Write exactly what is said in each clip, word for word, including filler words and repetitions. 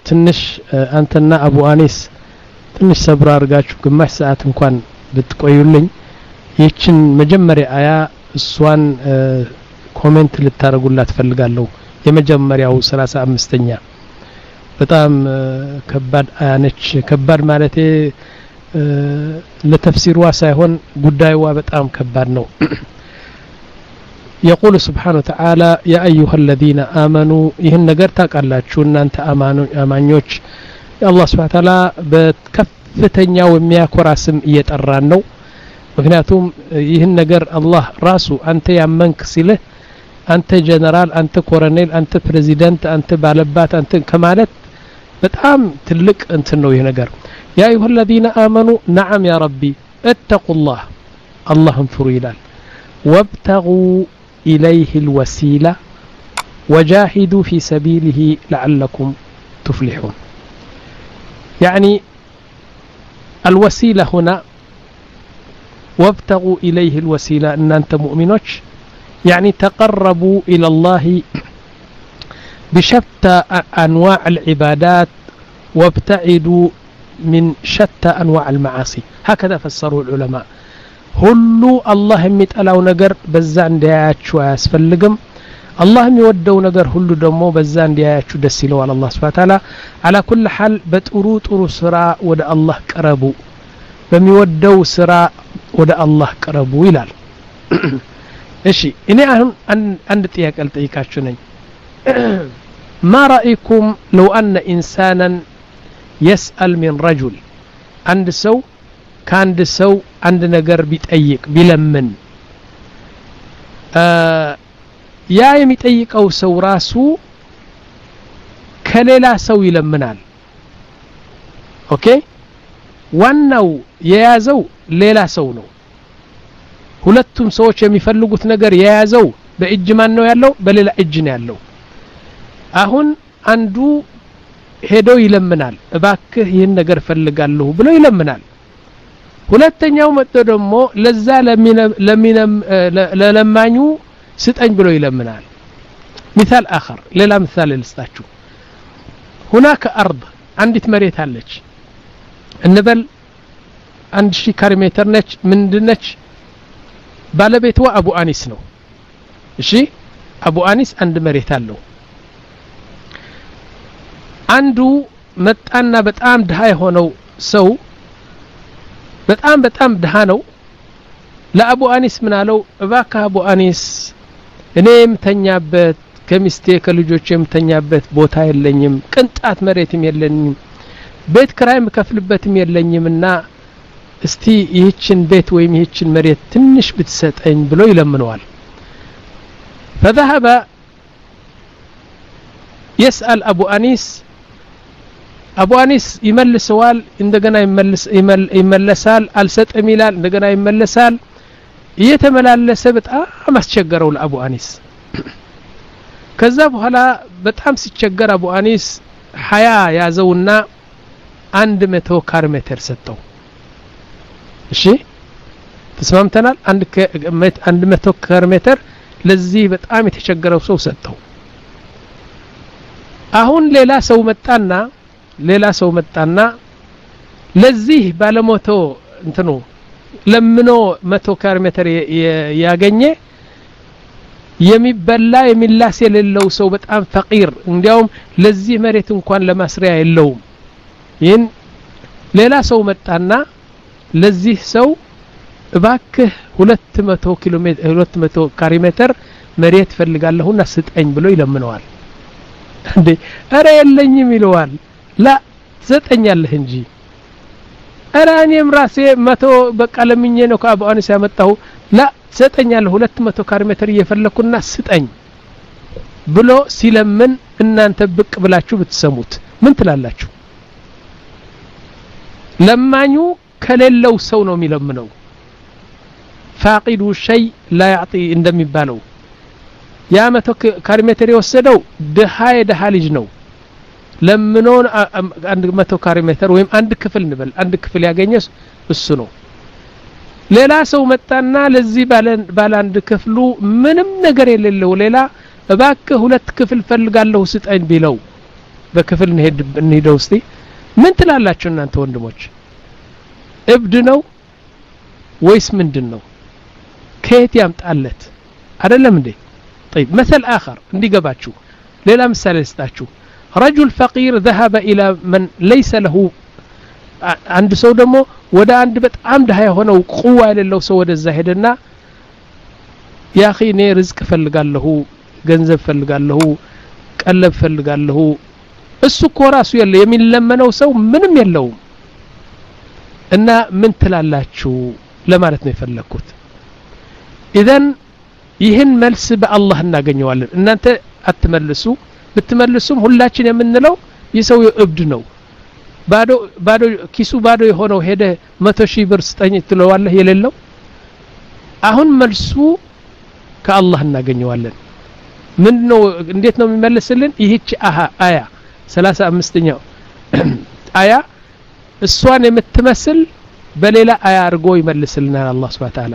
ትንሽ አንተና አቡ አኒስ ትንሽ ሰብራ አርጋችሁ ግማሽ ሰዓት እንኳን ብትቆዩልኝ ይችን መጀመሪያ አያ እሷን ኮሜንት ልታረጉላት ፈልጋለሁ የመጀመሪያው ሰላሳ አምስተኛ በጣም ከባድ አያ ነች ከባድ ማለቴ ለተፍሲርዋ ሳይሆን ጉዳይዋ በጣም ከባድ ነው يقول سبحانه وتعالى يا أيها الذين آمنوا ይህን ነገር ታቃላችሁ እናንተ አማኞች አላህ Subhanahu Wa Ta'ala በከፍተኛው የሚያኮራ ስም እየጠራን ነው ምክንያቱም ይህን ነገር አላህ ራሱ አንተ ያመንክ ሲልህ አንተ ጀነራል አንተ ኮሎኔል አንተ ፕሬዚዳንት አንተ ባለባት አንተ ከማለት በጣም ትልቅ እንትን ነው ይሄ ነገር يا أيها الذين آمنوا نعم يا ربي اتقوا الله اللهم فروا ይላል وابتغوا إليه الوسيلة وجاهدوا في سبيله لعلكم تفلحون يعني الوسيلة هنا وابتغوا إليه الوسيلة أن أنت مؤمنوش يعني تقربوا إلى الله بشتى أنواع العبادات وابتعدوا من شتى أنواع المعاصي هكذا فسروا العلماء ሁሉ አላህ የሚጠላው ነገር በዛ እንዲያያችሁ አያስፈልግም አላህ የሚወደው ነገር ሁሉ ደግሞ በዛ እንዲያያችሁ ደስ ይለዋል አላህ Subhanahu Wa Ta'ala على كل حال በጥሩ ጥሩ ስራ ወደ አላህ ቀረቡ በሚወደው ስራ ወደ አላህ ቀረቡ ይላል እሺ እኔ አሁን አንድ ጥያቄ ልጠይቃችሁ ነኝ ما رأيكم لو أن إنسانا يسأل من رجل عند سو كان سو عند ነገር ቢጠይቅ ቢለምን ያ የሚጠይቀው ሰው ራሱ ከሌላ ሰው ይለምናል ኦኬ ዋናው የያዘው ሌላ ሰው ነው ሁለቱም ሰዎች የሚፈልጉት ነገር የያዘው በእጅ ማን ነው ያለው በሌላ እጅ ነው ያለው አሁን አንዱ ሄዶ ይለምናል እባክህ ይሄን ነገር ፈልጋለሁ ብሎ ይለምናል ሁለተኛው መጥቶ ደግሞ ለዛ ለሚነም ለለማኙ ስጠኝ ብሎ ይለምናል مثال آخر ሌላ ምሳሌ ልስጣችሁ هناك أرض عندت መሬት አለች እንበል አንድ ሺህ ካሬ ሜትር ነች ምንድነች ባለቤቷ አቡ አኒስ ነው እሺ አቡ አኒስ አንድ መሬት አለው አንዱ መጣና በጣም ድሃ የሆነው ሰው በጣም በጣም ድሃ ነው ለአቡ አኒስ ምን አለው እባክህ አቡ አኒስ እኔም ተኛበት ከሚስቴ ከልጆቼ የምተኛበት ቦታ የለኝም ቅንጣት መሬትም የለኝም ቤት ክራይም ከፍልበትም የለኝምና እስቲ ይህችን ቤት ወይም ይህችን መሬት ትንሽ ብትሰጠኝ ብሎ ይለምነዋል فذهب يسأل أبو أنيس أبو أنيس يملسوال እንደገና ይመልስ ይመለሳል አልሰጠም ይላል እንደገና ይመለሳል እየተመላለሰ በጣም አስቸገረው ለአቡ አኒስ ከዛ በኋላ በጣም ሲቸገር አቡ አኒስ ሀያ ያዘውና መቶ ካሬ ሜትር ሰጠው እሺ ተስማምተናል አንድ መቶ ካሬ ሜትር ለዚህ በጣም የተቸገረው ሰው ሰጠው አሁን ሌላ ሰው መጣና ሌላ ሰው መጣና ለዚህ ባለሞቶ እንትኑ ለምኖ መቶ ካሬ ሜትር ያገኘ የሚበላ የሚላስ የሌለው ሰው በጣም ፈቂር እንዲያውም ለዚህ መሬት እንኳን ለማስሪያ የለውም ይህን ሌላ ሰው መጣና ለዚህ ሰው እባክህ ሁለት መቶ ኪሎ ሜትር ሁለት መቶ ካሬ ሜትር መሬት ፈልጋለሁና ስጠኝ ብሎ ይለምነዋል እንዴ አረ የለኝም ይለዋል لا ዘጠኛለህ እንጂ አረ እኔም ራሴ መቶ በቃ ለምኜ ነው ከአቡ አኒስ ያመጣው لا ዘጠኛለህ ሁለት መቶ ካሬ ሜትር እየፈለኩና ስጠኝ ብሎ ሲለምን እናንተ ብቅ ብላችሁ ብትሰሙት ምን ትላላችሁ ለማኙ ከሌለው ሰው ነው የሚለምነው فاقد شيء لا يعطي እንደሚባለው ያ መቶ ካሬ ሜትር የወሰደው ድሃ የድሃ ልጅ ነው ለምኖን አንድ መቶ ካሬ ሜትር ወይም አንድ ክፍል ንበል አንድ ክፍል ያገኘስ እሱ ነው ሌላ ሰው መጣና ለዚህ ባለ አንድ ክፍሉ ምንም ነገር የሌለው ሌላ እባክህ ሁለት ክፍል ፈልጋለሁ ስጠኝ ቢለው በክፍል እንሄድ እንሄደው እስቲ ምን ትላላችሁ እናንተ ወንድሞች እብድ ነው ወይስ ምንድነው ከየት ያምጣለት አይደለም እንዴ طيب مثل آخر እንዲገባችሁ ሌላ ምሳሌ ልስጣችሁ رجل فقير ذهب إلى من ليس له አንድ ሰው ደግሞ ወደ አንድ በጣም ደሃ የሆነው ቁዋ የሌለው ሰው ወደዛ ሄደና ያ اخي እኔ ርዝቅ ፈልጋለሁ ገንዘብ ፈልጋለሁ ቀለብ ፈልጋለሁ እሱ እኮ ራሱ የለ የሚለመነው ሰው ምንም የለውም እና ምን ትላላችሁ ለማለት ነው የፈለኩት ኢዘን ይህን መልስ በአላህ እናገኘዋለን እናንተ አትመልሱ ብትመልሱም ሁላችን የምንለው የሰው እብድ ነው ባዶ ባዶ ኪሱ ባዶ የሆነው ሄደ መቶ ሺህ ብር ስጠኝ ትለዋለህ የሌለው አሁን መልሱ ከአላህ እናገኘዋለን ምንድነው እንዴት ነው የሚመልስልን ይህች አሃ አያ ሰላሳ አምስተኛው አያ እሷን የምትመስል በሌላ አያ አርጎ ይመልስልናል አላህ Subhanahu Wa Ta'ala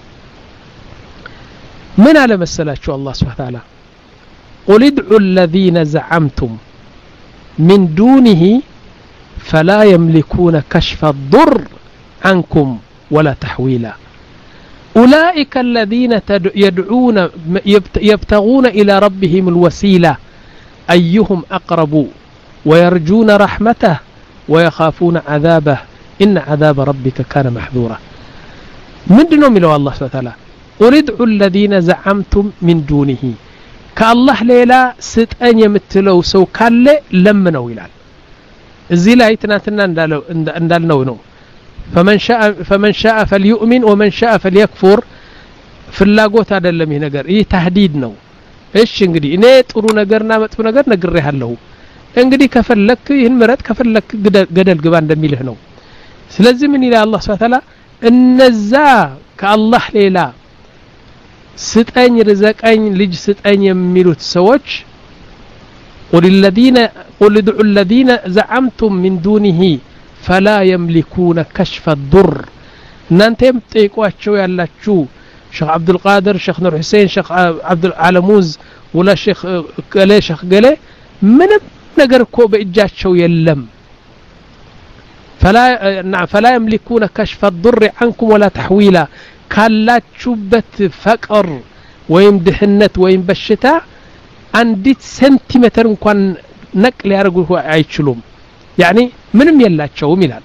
ምን አለ መሰላችሁ አላህ Subhanahu Wa Ta'ala قل ادعوا الذين زعمتم من دونه فلا يملكون كشف الضر عنكم ولا تحويلا أولئك الذين يدعون يبتغون إلى ربهم الوسيلة أيهم أقرب ويرجون رحمته ويخافون عذابه إن عذاب ربك كان محذورا من دونهم إلى الله سبحانه وتعالى قل ادعوا الذين زعمتم من دونه كالله ليلا ستأن يمتلو سو كالله لمنوا إلال الزي لا يتناتنا اندالنو نو فمن شاء فمن شاء فليؤمن ومن شاء فليكفر في اللاغوت هذا اللي مي ነገር ይህ تهديد ነው እሺ እንግዲህ እኔ ጥሩ ነገርና መጥፎ ነገር ነግሬሃለሁ እንግዲህ ከፈለክ ይህን ምረጥ ከፈለክ ገደል ግባ እንደሚልህ ነው ስለዚህ ምን ይላል አላህ Subhanahu Wa Ta'ala እነዛ ከአላህ ሌላ ስጠኝ ርዘቀኝ ልጅ ስጠኝ የሚሉት ሰዎች قل الذين قل ادعوا الذين زعمتم من دونه فلا يملكون كشف الضر እናንተም ጠይቋቸው ያላችሁ ሼክ አብዱል ቃድር ሼክ ኑር ሁሴን ሼክ አብዱል አለሙዝ ወላ ሼክ ገለ ሼክ ገለ ምንም ነገር እኮ በእጃቸው የለም فلا فلا يملكون كشف الضر عنكم ولا تحويلا ካላችሁበት ፈቅር ወይም ድህነት ወይም በሽታ አንዲት ሴንቲሜትር እንኳን ነቅል ያርጉ አይችሉም يعني ምንም የላቸውም ይላል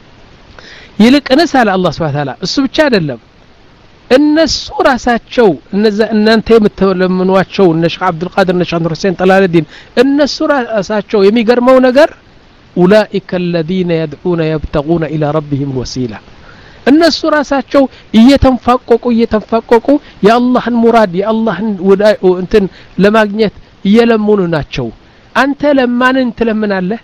ይልቅንስ አለ አላህ Subhanahu Wa Ta'ala እሱ ብቻ አይደለም እነሱ ራሳቸው እነዛ እናንተ የምትለምኗቸው እነ ሼክ አብዱል ቃድር እነ ሼክ ኑር ሁሴን ጠላለዲን እነሱ ራሳቸው የሚገርመው ነገር أولئك الذين يدعون يبتغون إلى ربهم الوسيلة الناس ራሳቸው እየተንፋቆቁ እየተንፋቆቁ የአላህን ሙራድ የአላህን ወዳይ እንትን ለማግኘት እየለሙኑ ናቸው አንተ ለማንን ትለምናለህ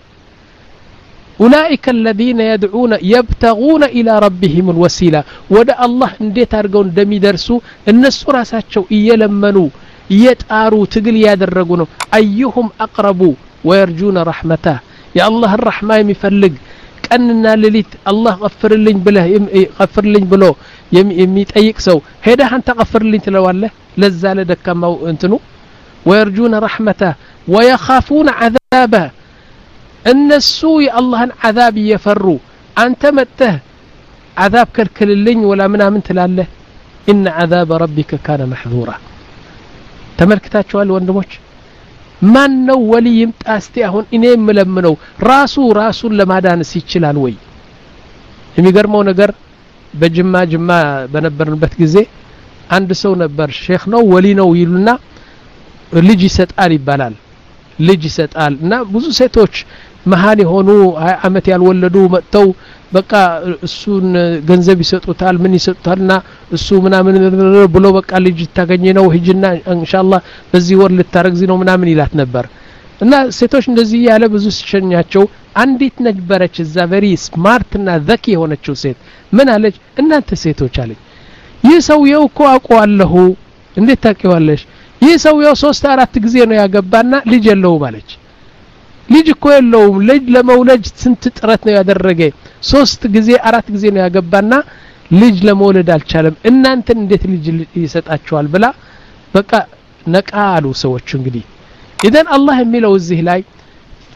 أولئك الذين يدعون يبتغون إلى ربهم الوسيلة ወደ አላህ እንዴት አድርገው እንደሚደርሱ እነሱ ራሳቸው እየለመኑ እየጣሩ ትግል ያደረጉ ነው أيهم أقرب ويرجون رحمته يا الله الرحمة የሚፈልግ ቀንና ሌሊት አላህ غفرልኝ ብለህ غفرልኝ ብሎ የሚጠይቅ ሰው ሄደህ አንተ غفرልኝ ትለዋለህ ለዛ ለደካማው እንትኑ ويرجون رحمته ويخافون عذابه እነሱ የአላህን عذاب እየፈሩ አንተ መጥተህ عذاب ከልክልልኝ ወላ ምናምን ትላለህ إن عذاب ربك كان محذورا ተመልክታችኋል ወንድሞች ማን ነው ወሊ ይምጣ እስቲ አሁን እኔ የምለምነው ራሱ ራሱን ለማዳንስ ይችላል ወይ የሚገርመው ነገር በጅማ ጅማ በነበርንበት ጊዜ አንድ ሰው ነበር ሼክ ነው ወሊ ነው ይሉና ልጅ ይሰጣል ይባላል ልጅ ይሰጣል እና ብዙ ሴቶች መሃን የሆኑ አመት ያልወለዱ መጥተው በቃ እሱን ገንዘብ ይሰጡታል ምን ይሰጡታልና እሱ ምናምን ብሎ በቃ ልጅ ታገኘ ነው ሂጅና ኢንሻአላህ በዚህ ወር ልታረግዚ ነው ምናምን ይላት ነበር እና ሴቶች እንደዚህ ያለ ብዙ ሲሸኛቸው አንዲት ነበረች እዛ ቨሪ ስማርት እና ዘኪ የሆነችው ሴት ምን አለች እናንተ ሴቶች አለች ይህ ሰውየው እኮ አውቀዋለሁ እንዴት ታውቂዋለሽ ይህ ሰውየው ሶስት አራት ጊዜ ነው ያገባና ልጅ የለውም አለች ልጅ እኮ የለውም ልጅ ለመውለድ ስንት ጥረት ነው ያደረገ ሶስት ጊዜ አራት ጊዜ ነው ያገባና ልጅ ለመውለድ አልቻለም እናንተ እንዴት ልጅ ይሰጣቸዋል ብላ በቃ ነቃሉ ሰዎች እንግዲህ ኢደን አላህ የሚለው እዚህ ላይ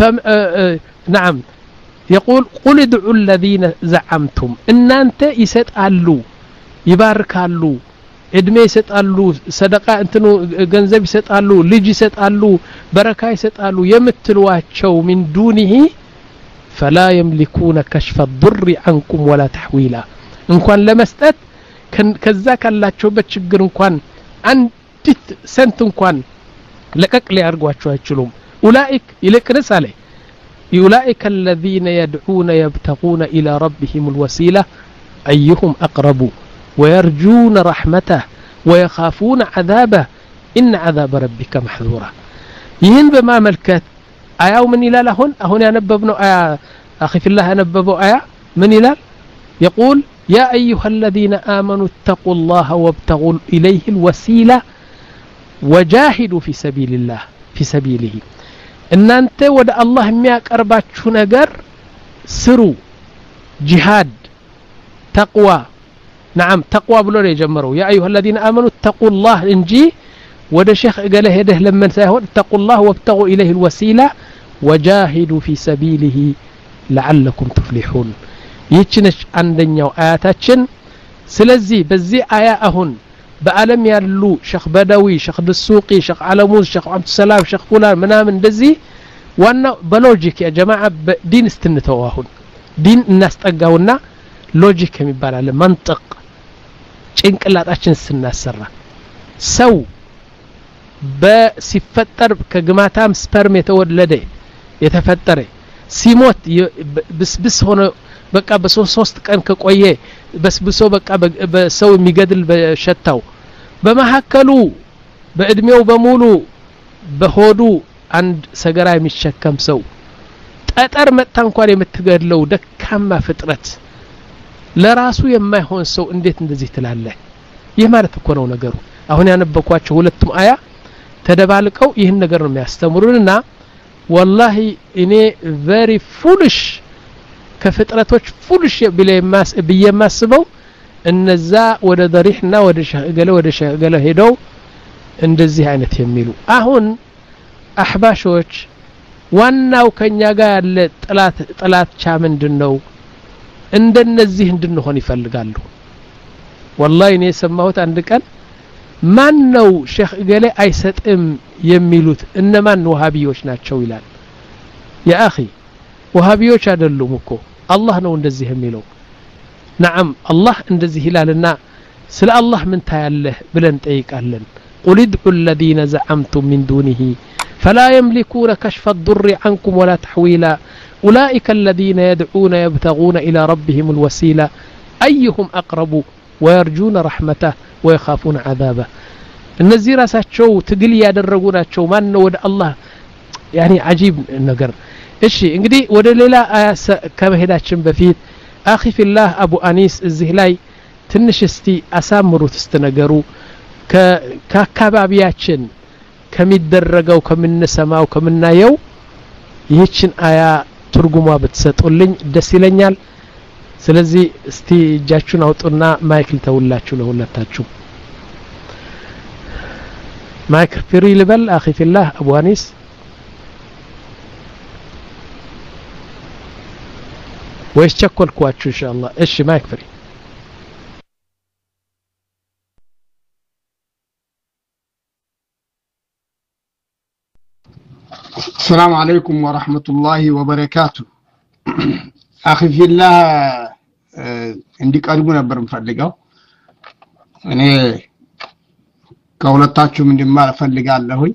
نعم يقول قل ادعوا الذين زعمتم ان انت يسطالو يباركالو እድሜ ይሰጣሉ ሰደቃ እንትኑ ገንዘብ ይሰጣሉ ልጅ ይሰጣሉ በረካ ይሰጣሉ የምትሏቸው من دونه فلا يملكون كشف الضر عنكم ولا تحويلا እንኳን ለመስጠት ከዛ ካላቸው በችግር እንኳን አንዲት ሰንት እንኳን ለቀቅ ሊያርጓቸው አይችሉም اولئك ይልቅስ አለ اولئك الذين يدعون يبتغون الى ربهم الوسيله ايهم اقرب ويرجون رحمته ويخافون عذابه إن عذاب ربك محذورا يهن بما ملكت آية من إلى لهن هنا نببنا آية أخي في الله نببوا آية من إلى يقول يا أيها الذين آمنوا اتقوا الله وابتغوا إليه الوسيلة وجاهدوا في سبيل الله في سبيله إن أنت ودى الله مياك أربعة شنقر سروا جهاد تقوى نعم تقوى بلور يجمروا يا أيها الذين آمنوا اتقوا الله انجي وده شيخ قال هده لما سيهون اتقوا الله وابتغوا إليه الوسيلة وجاهدوا في سبيله لعلكم تفلحون يتشنش عندنا آياتاتشن سلزي بزي آية أهن بألم يالو شيخ بدوي شيخ دسوقي شيخ علموز شيخ عبد السلام شيخ فلان منامن دزي وانا بلوجيك يا جماعة دين استنتواهن دين الناس تقاونا لوجيك የሚባል አለ መንطቅ ጭንቅላታችን ስናሰራ ሰው በሲፈጠር ከግማታም ስፐርም የተወለደ የተፈጠረ ሲሞት በስብስ ሆኖ በቃ በሶስት ቀን ከቆየ በስብሶ በቃ በሰው የሚገድል በሸታው በመሐከሉ በእድሜው በሙሉ በሆዱ አንድ ሰገራ የሚሸከም ሰው ጠጠር መጣ እንኳን የምትገድለው ደካማ ፍጥረት ለራሱ የማይሆን ሰው እንዴት እንደዚህ ትላለህ ይህ ማለት እኮ ነው ነገሩ አሁን ያነበኳቸው ሁለቱም አያ ተደባልቀው ይህን ነገር ነው የሚያስተምሩንና والله እኔ very foolish ከፍጥረቶች foolish ቢለማስ በየማስበው እነዛ ወደ ضريحና ወደ ሸገለ ወደ ሸገለ ሄደው እንደዚህ አይነት የሚሉ አሁን አህባሾች ዋናው ከኛ ጋር ያለ ጥላት ጥላቻ ምንድነው እንደነዚህ እንድንሆን ይፈልጋሉ والله እኔ ሰማሁት አንድ ቀን ማን ነው ሼክ ገለ አይሰጥም የሚሉት እነማን ወሃቢዎች ናቸው ይላል ያ اخي ወሃቢዎች አይደሉም እኮ አላህ ነው እንደዚህ የሚለው نعم الله እንደዚህ ይላልና ስለ አላህ ምን ታያለህ ብለን ጠይቃለን قل ادعوا الذين زعمتم من دونه فلا يملكون كشف الضر عنكم ولا تحويلا أولئك الذين يدعون يبتغون إلى ربهم الوسيلة أيهم أقرب ويرجون رحمته ويخافون عذابه النزير ساتشو تقلي يدرقوناتشو ما نود الله يعني عجيب النقر إشي انقدي ودليلا كما هداتشن بفيت أخي في الله أبو أنيس الزهلاي تنشستي أسامرو تستنقرو ككبابياتشن كم يدرقوا كم النسماو كم النايو يهيتشن آيا ትርጉሟ በተሰጡልኝ ደስ ይለኛል ስለዚህ እስቲ እጃችሁን አውጡና ማይክል ተውላችሁ ለሁለታችሁ ማይክ ፍሪ ልበል اخي في الله ابو انيس ወይስ ቸኮልኳችሁ ኢንሻአላህ እሺ ማይክ ፍሪ السلام عليكم ورحمة الله وبركاته أخي في الله عندي قلبنا برم فلقاو أنا كولتاتشو من دمال فلقا اللهوي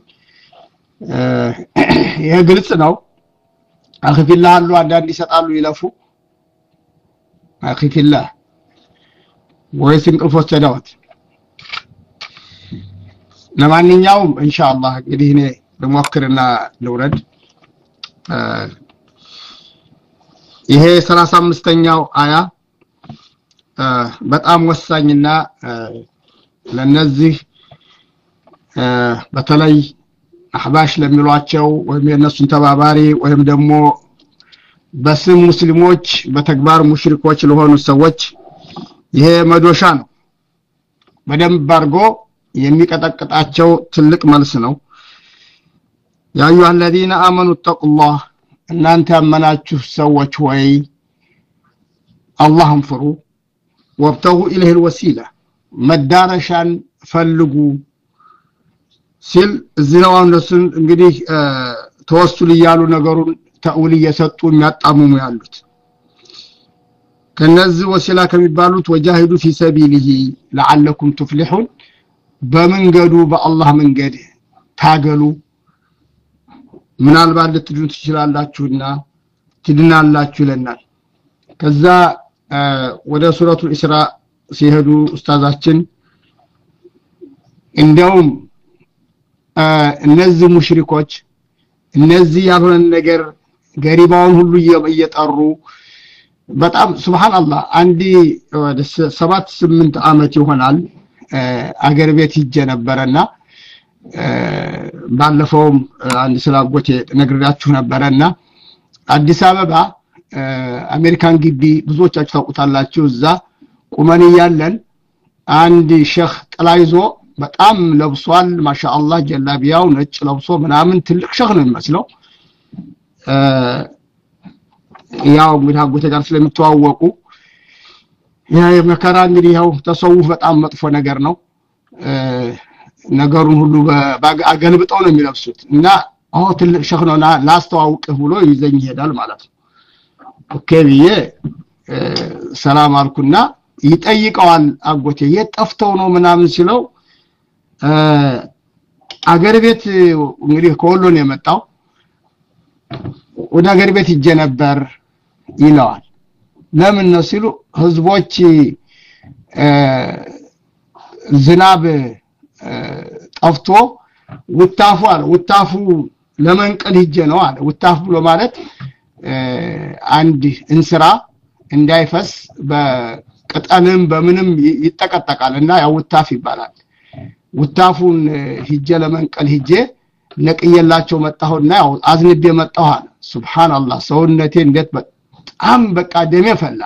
ይሄ ግልጽ ነው أخي في الله አሉ አንዳንድ ይሰጣሉ ይለፉ أخي في الله ወይስ እንቅልፎች ተዳወት ለማንኛውም ኢንሻአላህ እንግዲህ እኔ ለሞክርና ለውረድ ይሄ ሰላሳ አምስተኛው አያ በጣም ወሳኝና ለነዚህ በተለይ አህባሽ ለሚሏቸው ወይም የነሱን ተባባሪ ወይም ደግሞ በስም ሙስሊሞች በተግባር ሙሽሪኮች ለሆኑ ሰዎች ይሄ መዶሻ ነው በደንብ አርጎ የሚቀጠቅጣቸው ትልቅ መልስ ነው يا أيها الذين آمنوا اتقوا الله እናንተ ያመናችሁ ሰዎች ሆይ አላህን ፍሩ ወብተጉ ኢለይሂ الوسيله መዳረሻን ፈልጉ ሲል እዚያው እነሱን እንግዲህ ተወሱል ይያሉ ነገሩን ተውል እየሰጡ የሚያጣምሙ ያሉት ከነዚህ ወሲላ ከሚባሉት ወጃሂዱ ፊ ሰቢሊሂ ለዓለኩም ትፍሊሑን በመንገዱ በአላህ መንገድ ታገሉ ምናልባት ልትድኑ ትችላላችሁና ትድናላችሁ ይለናል ከዛ ወደ ሱረቱል ኢስራ ሲሄዱ ኡስታዛችን እንደውም እነዚህ ሙሽሪኮች እነዚህ ያልሆነ ነገር ገሪባውን ሁሉ እየጠሩ በጣም ሱብሃንአላህ አንዲ ወደ ሰባት ስምንት አመት ይሆናል አገር ቤት ሂጄ ነበርና ባለፈው አንድ ስላጎቴ ነግራችሁ ነበርና አዲስ አበባ አሜሪካን ግቢ ብዙዎቻችሁ ታውቁታላችሁ እዛ ቁመን ያለን አንድ ሼክ ጥላይዞ በጣም ለብሷል ማሻአላህ ጀላቢያው ነጭ ለብሶ ምናምን ትልቅ ሼክ ነው የሚመስለው ያው እንግዲህ አጎቴ ጋር ስለሚተዋወቁ ያ የመከራ እንግዲህ ያው ተሰውፍ በጣም መጥፎ ነገር ነው ነገሩን ሁሉ አገልብጠው ነው የሚለብሱት እና አዎ ትልቅ ሼክ ነው ላስተዋውቅህ ብሎ ይዘኝ ይሄዳል ማለት ነው ኦኬ ብዬ ሰላም አልኩና ይጠይቀዋል አጎቴ የጠፍተው ነው ምናምን ሲለው አገር ቤት እንግዲህ ከወሎ ነው የመጣው ወደ አገር ቤት ሂጄ ነበር ይለዋል ለምን ነው ሲሉ ህዝቦች ዝናብ ጠፍቶ ውታፉ አለ ውታፉ ለመንቀል ሂጄ ነው አለ ውታፍ ብሎ ማለት አንድ እንስራ እንዳይፈስ በቅጠልም በምንም ይተቀጠቃልና ያው ውታፍ ይባላል ውታፉን ሂጄ ለመንቀል ሂጄ ነቅየላቸው መጣሁና ያው አዝንቤ መጣሁ አለ ሱብሃንአላህ ሰውነቴ እንዴት በጣም በቃ ደሜ ፈላ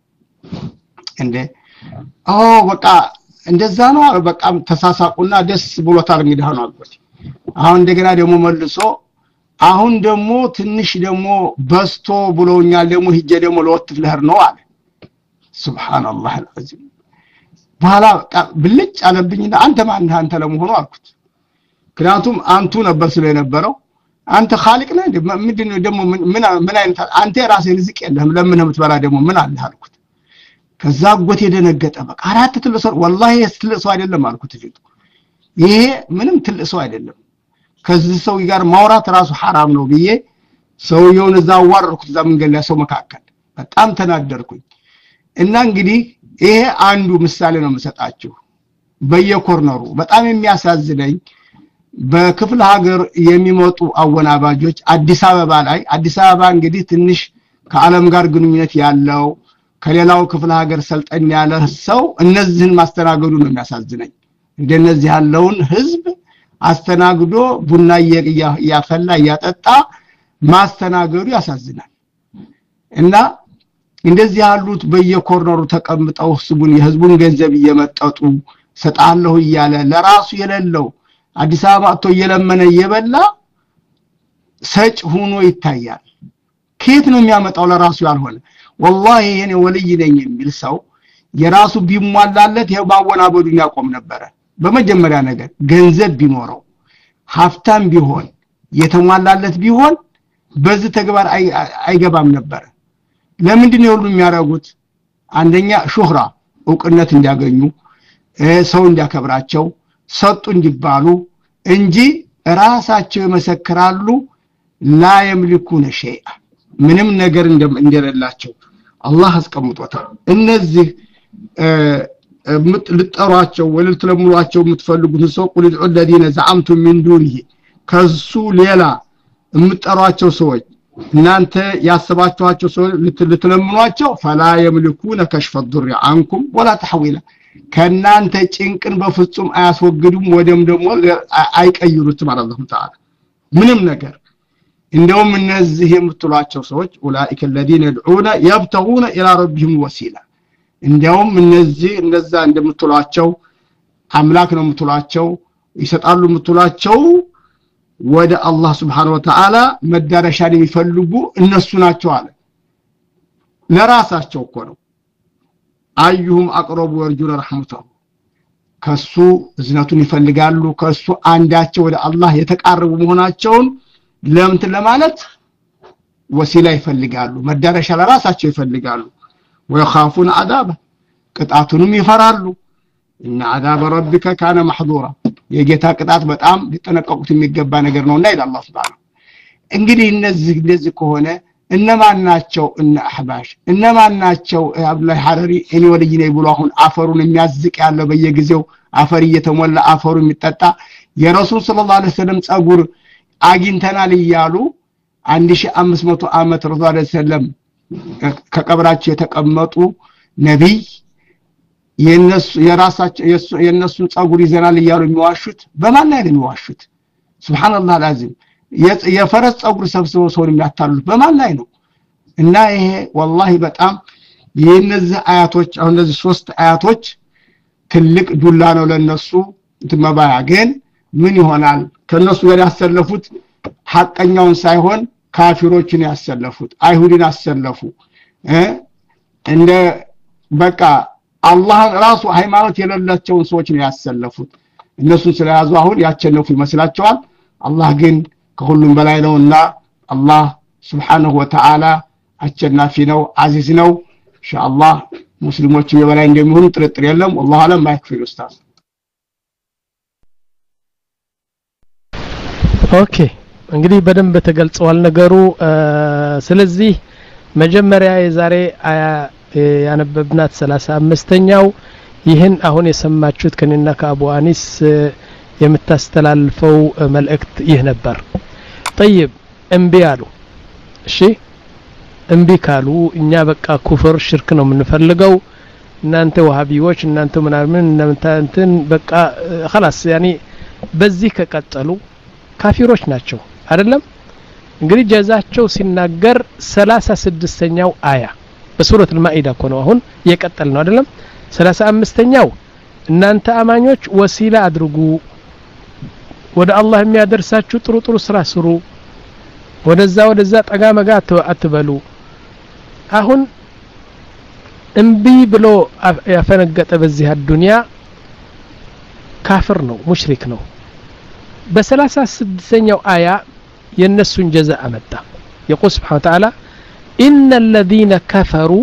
እንዴ አዎ በቃ እንደዛ ነው በቃ ተሳሳቁና ደስ ብሎታል እንግዲህ ነው አልኩት አሁን እንደገና ደግሞ መልሶ አሁን ደግሞ ትንሽ ደግሞ በስቶ ብሎኛል ደግሞ ሂጄ ደግሞ ለወጥፍ ለህር ነው አለ ሱብሃንአላህ አልዓዚም ባላ ብልጭ አለብኝና አንተ ማን አንተ ለመሆኑ አልኩት ምክንያቱም አንቱ ነበር ስለነበረው አንተ ኻሊቅ ነህ ምንድነው ደግሞ ምን ምን አይነት አንተ ራስህ ርዝቅ የለህም ለምን የምትበላ ደግሞ ምን አለ አልኩት ከዛ ጎት የደነገጠ በቃ አራት ትልቅ ሰው ወላሂ ትልቅ ሰው አይደለም አልኩት ፊቱ ይሄ ምንም ትልቅ ሰው አይደለም ከዚህ ሰው ጋር ማውራት ራሱ حرام ነው ብዬ ሰውየውን እዛው ዋርኩት ዘመንገል ያሰው መካከል በጣም ተናደርኩኝ እና እንግዲህ ይሄ አንዱ ምሳሌ ነው መሰጣችሁ በየኮርነሩ በጣም የሚያሳዝነኝ በክፍለ ሀገር የሚመጡ አወናባጆች አዲስ አበባ ላይ አዲስ አበባ እንግዲህ ትንሽ ከዓለም ጋር ግንኙነት ያለው ከሌላው ክፍለ ሀገር ሰልጠን ያለ ሰው እነዚህን ማስተናገዱ ነው የሚያሳዝነኝ እንደነዚህ ያለውን ህዝብ አስተናግዶ ቡና ያፈላ ያጠጣ ማስተናገዱ ያሳዝናል እና እንደዚህ ያሉት በየኮርነሩ ተቀምጠው ህዝቡን የህዝቡን ገንዘብ እየመጠጡ ሰጣለሁ ይያለ ለራሱ የሌለው አዲስ አበባ አጥቶ እየለመነ እየበላ ሰጭ ሆኖ ይታያል ከየት ነው የሚያመጣው ለራሱ ያልሆነ والله የኔ ወልይ ነኝ የሚል ሰው የራሱ ቢሟላለት ይሄው ባወናበዱን ያቆም ነበር በመጀመሪያ ነገር ገንዘብ ቢኖረው ሀፍታም ቢሆን የተሟላለት ቢሆን በዚህ ተግባር አይገባም ነበር ለምንድን ነው ሁሉ የሚያረጉት አንደኛ ሹህራ ዕውቅነት እንዲያገኙ ሰው እንዲያከብራቸው ሰጡ እንዲባሉ እንጂ ራሳቸው መሰከራሉ ላ يملكون شيئا ምንም ነገር እንደሌላቸው አላህ አስቀምጦታል እነዚህ ልጠሯቸው ወልትለምሏቸው የምትፈልጉት ሰው ቁል الذين زعمتم من دونه ከሱ ሌላ የምትጠሯቸው ሰዎች እናንተ ያሰባችኋቸው ሰው ልትለምኗቸው فلا يملكون كشف الضر عنكم ولا تحويلا ከናንተ ጭንቅን በፍጹም አያስወግዱም ወደም ደግሞ አይቀይሩት ማለት ነው ተዓላ ምንም ነገር እንደውም እነዚህ የምትሏቸው ሰዎች ኡላኢከ الذين يدعون يبتغون الى ربهم وسيلا እንደውም እነዚህ እንደዛ እንደምትሏቸው አምላክ ነው የምትሏቸው ይሰጣሉ የምትሏቸው ወደ አላህ Subhanahu Wa Ta'ala መዳረሻን የሚፈልጉ እነሱ ናቸው አለ ለራሳቸው እኮ ነው አዩሁም አቅረቡ ወርጁና ረህመቱሁ ከሱ እዝነቱን ይፈልጋሉ ከሱ አንዳቸው ወደ አላህ የተቃረቡ መሆናቸውን ለምት ለማለት ወሲላ ይፈልጋሉ መዳረሻ ለራሳቸው ይፈልጋሉ ወይخافون عذاب ቅጣቱንም ይፈራሉ ان عذاب ربك كان محظورا የጌታ ቅጣት በጣም ሊጠነቀቁት የሚገባ ነገር ነውና ይላል አላህ Subhanahu እንግዲህ እነዚህ እንደዚህ ከሆነ እነማን ናቸው እነ አህባሽ እነማን ናቸው አብዱላህ ሐረሪ እኔ ወልይ ነኝ ብሎ አሁን አፈሩን የሚያዝቅ ያለው በየጊዜው አፈር እየተሞላ አፈሩ የሚጠጣ የረሱል ሰለላሁ ዐለይሂ ወሰለም ጸጉር አግኝተናል ይያሉ አንድ ሺህ አምስት መቶ ዓመት ረሱል ሰለላሁ ዐለይሂ ወሰለም ከቀብራቸው የተቀመጡ ነብይ የነሱ የራሳቸው የነሱን ጸጉር ይዘናል ይያሉ የሚዋሹት በማን ላይ ነው የሚዋሹት ሱብሃንአላህ አልዓዚም የፈረስ ጸጉር ሰብስበው ሰው የሚያታሉት በማን ላይ ነው እና ይሄ ወላሂ በጣም የነዚህ አያቶች አሁን እነዚህ ሶስት አያቶች ትልቅ ዱላ ነው ለነሱ እንትመባያ ግን ምን ይሆናል ከነሱ ጋር ያሰለፉት ሐቀኛውን ሳይሆን ካፊሮችን ያሰለፉት አይሁድን ያሰለፉ እ እንደ በቃ አላህ ራሱ ሃይማኖት የሌላቸውን ሰዎች ነው ያሰለፉት እነሱን ስለያዙ አሁን ያቸነፉ ይመስላቸዋል አላህ ግን ከሁሉም በላይ ነውና አላህ Subhanahu Wa Ta'ala አቸናፊ ነው አዚዝ ነው ኢንሻአላህ ሙስሊሞች የበላይ እንደሚሆኑ ጥርጥር የለም والله አለም ማይክፍል ኡስታዝ ኦኬ እንግዲህ በደንብ ተገልጿል ነገሩ ስለዚህ መጀመሪያ የዛሬ አያ ያነበብናት ሰላሳ አምስተኛው ይህን አሁን የሰማችሁት ከነና ከአቡ አኒስ የምታስተላልፈው መልእክት ይህ ነበር طيب እንቢ አሉ እሺ እንቢ ካሉ እኛ በቃ ኩፍር ሽርክ ነው የምንፈልገው እናንተ ወሃቢዎች እናንተ ምናምን እናንተን በቃ خلاص يعني በዚህ ከቀጠሉ ካፊሮች ናቸው አይደለም እንግዲህ ጀዛቸው ሲናገር ሰላሳ ስድስተኛው አያ በሱረት አልማኢዳ እኮ ነው አሁን የቀጠል ነው አይደለም ሰላሳ አምስተኛው እናንተ አማኞች ወሲላ አድርጉ ወደ አላህ የሚያደርሳችሁ ጥሩ ጥሩ ስራ ስሩ ወደዛ ወደዛ ጠጋ መጋ አትበሉ አሁን እንቢ ብሎ ያፈነገጠ በዚህ አዱንያ ካፍር ነው ሙሽሪክ ነው በሰላሳ ስድስተኛው አያ የነሱን ጀዛ አመጣ يقول سبحانه وتعالى إن الذين كفروا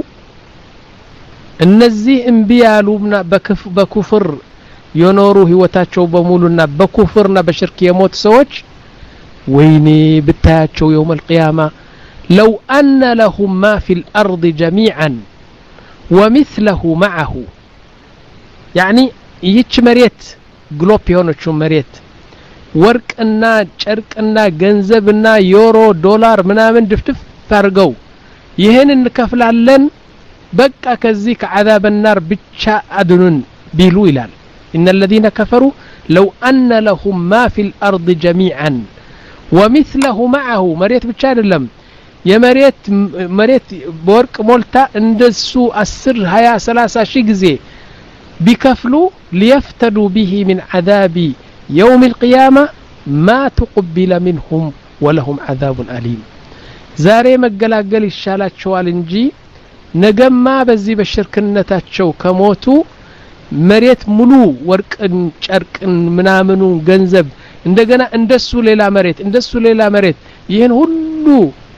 እነዚህ እንቢ ያሉና በኩፍር የኖሩ ህይወታቸው በሙሉና በኩፍርና በሽርክ የሞት ሰዎች ወይኔ ብታያቸው يوم القيامة لو أن لهم ما في الأرض جميعا ومثله معه يعني ይህች መሬት ግሎብ የሆነችው መሬት ወርቅና ጨርቅና ገንዘብና ዩሮ ዶላር ምናምን ድፍድፍ አድርገው ይሄን እንከፍላለን በቃ ከዚህ ከዓذاب النار ብቻ አድኑን ቢሉ ይላል إن الذين كفروا لو أن لهم ما في الأرض جميعا ومثله معه مريت ብቻ አይደለም የመሬት መሬት በወርቅ ሞልታ እንደሱ አስር ሃያ ሰላሳ ሺህ ጊዜ ቢከፍሉ ليفتدوا به من عذاب يوم القيامة ما تقبل منهم ولهم عذاب أليم ዛሬ መገላገል ይሻላቸዋል እንጂ ነገማ በዚህ በሽርክነታቸው ከሞቱ መሬት ሙሉ ወርቅን ጨርቅን ምናምኑ ገንዘብ እንደገና እንደሱ ሌላ መሬት እንደሱ ሌላ መሬት ይሄን ሁሉ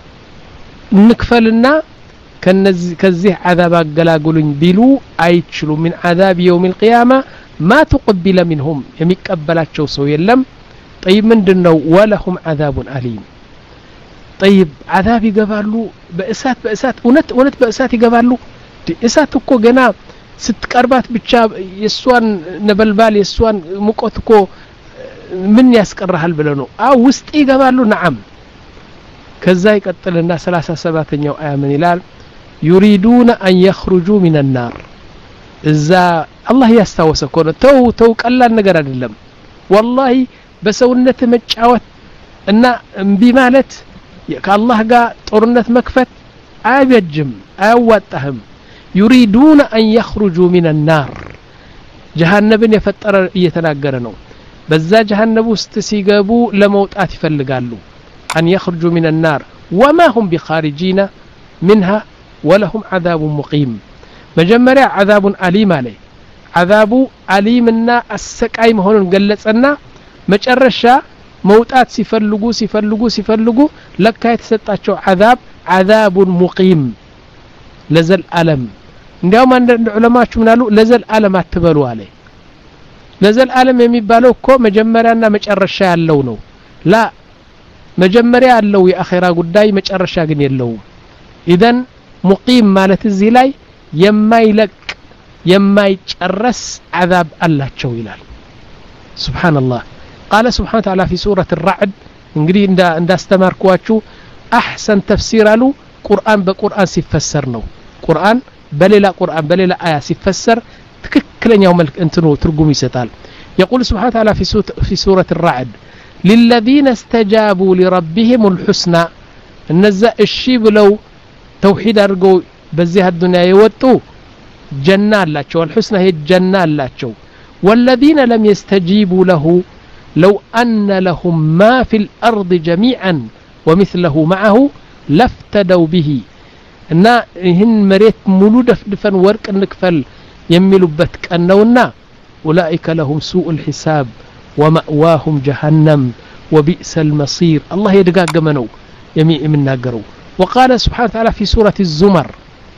ንክፈልና ከነዚህ ከዚህ عذاب አገላግሉኝ ቢሉ አይችሉ من عذاب يوم القيامة ما تقبل منهم የሚቀበላቸው ሰው የለም طيب ምንድነው ولهم عذاب أليم طيب عذاب ይገባሉ በእሳት በእሳት እውነት እውነት በእሳት ይገባሉ እሳት እኮ ገና ስትቀርባት ብቻ የሷን ነበልባል የሷን ሙቀት እኮ ምን ያስቀርሃል ብለ ነው አው ውስጥ ይገባሉ نعم ከዛ ይቀጥልና ሰላሳ ሰባተኛው አያ ምን ይላል يريدون أن يخرجوا من النار እዛ አላህ ያስተዋወሰ ኮነ ተው ተው ቀላል ነገር አይደለም والله በሰውነት መጫወት እና እምቢ ማለት ከአላህ ጋር ጦርነት መክፈት አይበጅም አያዋጣህም يريدون أن يخرجوا من النار جهنم يفتر እየተናገረ ነው በዛ ጀሃነም ውስጥ ሲገቡ ለመውጣት ይፈልጋሉ أن يخرجوا من النار وما هم بخارجين منها ولهم عذاب مقيم مجمريا عذاب أليم عليه عذاب أليمنا السقاي مهونن ገለጸና መጨረሻ መውጣት ሲፈልጉ ሲፈልጉ ሲፈልጉ ለካ የተሰጣቸው عذاب عذاب مقيم ለዘል ዓለም እንዲያውም አንድ ዑለማዎች ምናሉ ለዘል ዓለም አትበሉ አለ ለዘል ዓለም የሚባለው እኮ መጀመሪያና መጨረሻ ያለው ነው ላ መጀመሪያ ያለው የአኺራ ጉዳይ መጨረሻ ግን የለውም ኢደን ሙቂም ማለት እዚህ ላይ የማይለቅ የማይጨረስ عذاب አላቸው ይላል ሱብሃንአላህ قال سبحانه وتعالى في سورة الرعد እንግዲህ እንዳ እንዳስተማርኳችሁ احسن تفسير አሉ ቁርአን በቁርአን ሲፈሰር ነው ቁርአን በሌላ ቁርአን በሌላ አያ ሲፈሰር ትክክለኛው መልክ እንትኑ ትርጉም ይሰጣል يقول سبحانه وتعالى في في سورة الرعد للذين استجابوا لربهم الحسنى النزا الشي بلو توحيد ارجو بዚህ الدنيا يوጡ جنة አላቸው الحسنى هي الجنة አላቸው والذين لم يستجيبوا له لو أن لهم ما في الأرض جميعا ومثله معه لافتدوا به እና ይህን መሬት ሙሉ ደፍድፈን ወርቅ እንክፈል የሚሉበት ቀን ነውና أولئك لهم سوء الحساب ومأواهم جهنم وبئس المصير الله يدغاغم ነው የሚናገረው وقال سبحانه وتعالى في سورة الزمر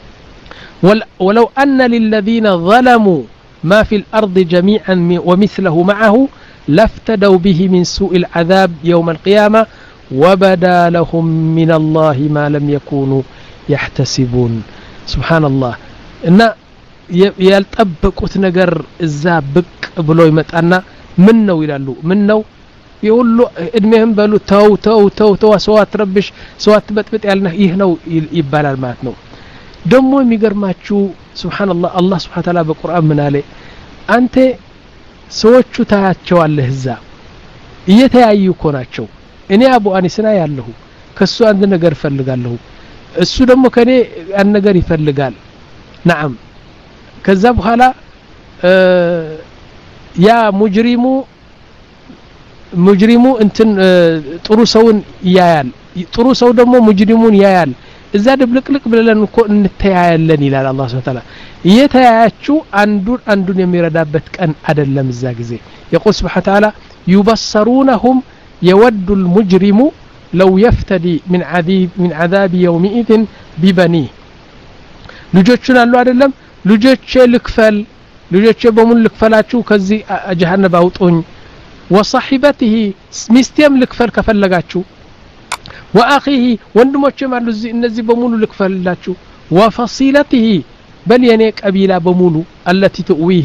ولو أن للذين ظلموا ما في الأرض جميعا ومثله معه لافتدوا به من سوء العذاب يوم القيامة وبدا لهم من الله ما لم يكونوا يحتسبون سبحان الله إن يلطبقوت ነገር እዛ ብቅ ብሎ ይመጣና ምን ነው ይላሉ ምን ነው ይሁሉ እድሜህም በሉ ተው ተው ተው ተው ሰዋት ረብሽ ሰዋት በጥብጥ ያልና ይህ ነው ይባላል ማለት ነው ደሞ የሚገርማችሁ ሱብሃንአላህ አላህ ሱብሃነሁ ወተዓላ በቁርአን ምን አለ አንተ ሰዎቹ ታያቸዋለህ እዛ እየተያዩ እኮ ናቸው እኔ አቡ አኒስና ያለሁ ከሱ አንድ ነገር ፈልጋለሁ እሱ ደግሞ ከኔ አንድ ነገር ይፈልጋል نعم ከዛ በኋላ ያ ሙጅሪሙ ሙጅሪሙ እንትን ጥሩ ሰውን ያያል ጥሩ ሰው ደግሞ ሙጅሪሙን ያያል እዛ ድብልቅልቅ ብለን እኮ እንተያያለን ይላል አላህ Subhanahu Wa Ta'ala እየተያያችሁ አንዱን አንዱን የሚረዳበት ቀን አይደለም እዛ ጊዜ يقول سبحانه وتعالى يبصرونهم يود المجرم لو يفتدي من عذاب من عذاب يومئذ ببنيه ልጆቹን አሉ አይደለም ልጆቼ ልክፈል ልጆቼ በሙሉ ልክፈላችሁ ከዚህ ጀሃነም አውጡኝ وصاحبته ሚስቴም ልክፈል ከፈለጋችሁ واخيه ወንድሞቼም አሉ እነዚህ በሙሉ ልክፈልላችሁ وفصيلته بل የኔ ቀቢላ በሙሉ التي تؤويه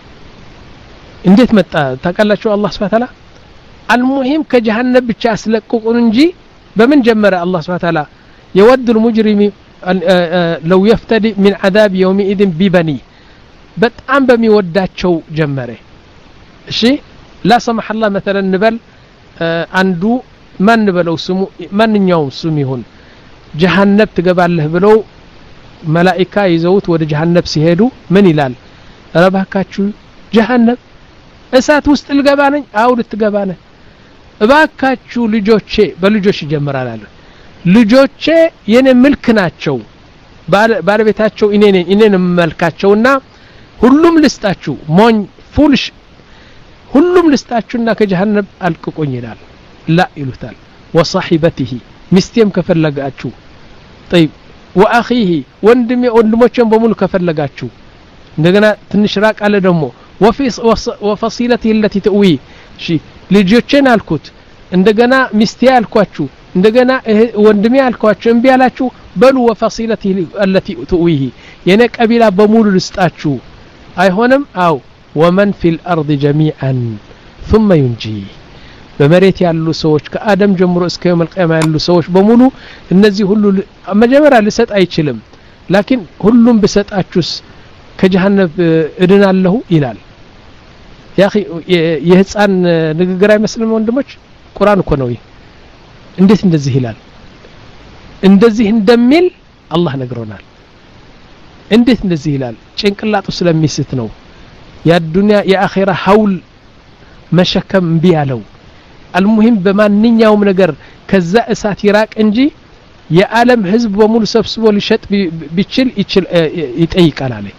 እንዴት መጣ ታቀላችሁ አላህ Subhanahu Wa Ta'ala المهم ከጀሃነም ብቻ አስለቅቁን እንጂ በምን ጀመረ አላህ Subhanahu Wa Ta'ala يود المجرم لو يفتدي من عذاب يومئذ ببني በጣም በሚወዳቸው ጀመረ እሺ لا سمح الله مثلا نبل አንዱ ማን በለው ስሙ ማንኛው ስም ይሁን ጀሃነም ትገባለህ ብለው መላእክታ ይዘውት ወደ ጀሃነም ሲሄዱ ምን ይላል ረባካችሁ ጀሃነም እሳት ውስጥ ልገባ ነኝ አው ልትገባ ነህ እባካችሁ ልጆቼ በልጆች ይጀምራል አለ ልጆቼ የኔ መልክ ናቸው ባለቤታቸው እኔ ነኝ እኔ ነኝ መልካቸውና ሁሉም ልስጣችሁ ሞኝ ፉልሽ ሁሉም ልስጣችሁና ከጀሃነም አልቅቆኝ ይላል لا ይሉታል وصاحبته ሚስቴም ከፈለጋችሁ طيب واخيه ወንድሜ ወንድሞቼም በሙሉ ከፈለጋችሁ እንደገና ትንሽ ራቅ አለ ደግሞ وفي وفصيلته التي تؤوي እሺ ልጆቼን አልኩት እንደገና ሚስቴ አልኳችሁ እንደገና ወንድሜ አልኳችሁ እንቢ ያላችሁ በሉ وفصيلته التي تؤويه የኔ ቀቢላ በሙሉ ልስጣችሁ አይሆንም አው ومن في الارض جميعا ثم ينجي በመሬት ያሉ ሰዎች ከአደም ጀምሮ እስከ የውም القيامه ያሉ ሰዎች በሙሉ እነዚህ ሁሉ መጀመሪያ ልሰጥ አይችልም ላኪን ሁሉም በሰጣችሁስ ከጀሃነም እድናለሁ ይላል ያ اخي የህፃን ንግግር አይመስልም ወንድሞች ቁርአን እኮ ነው እንዴት እንደዚህ ይላል እንደዚህ እንደሚል አላህ ነግሮናል እንዴት እንደዚህ ይላል ጭንቅላቱ ስለሚስት ነው ያ ዱንያ የአኺራ ሐውል መሸከም ቢያለው المهم በማንኛውም ነገር ከዛ እሳት ይራቅ እንጂ የዓለም ህዝብ በሙሉ ሰብስቦ ሊሸጥ ቢችል ይችል ይጠይቃል አለ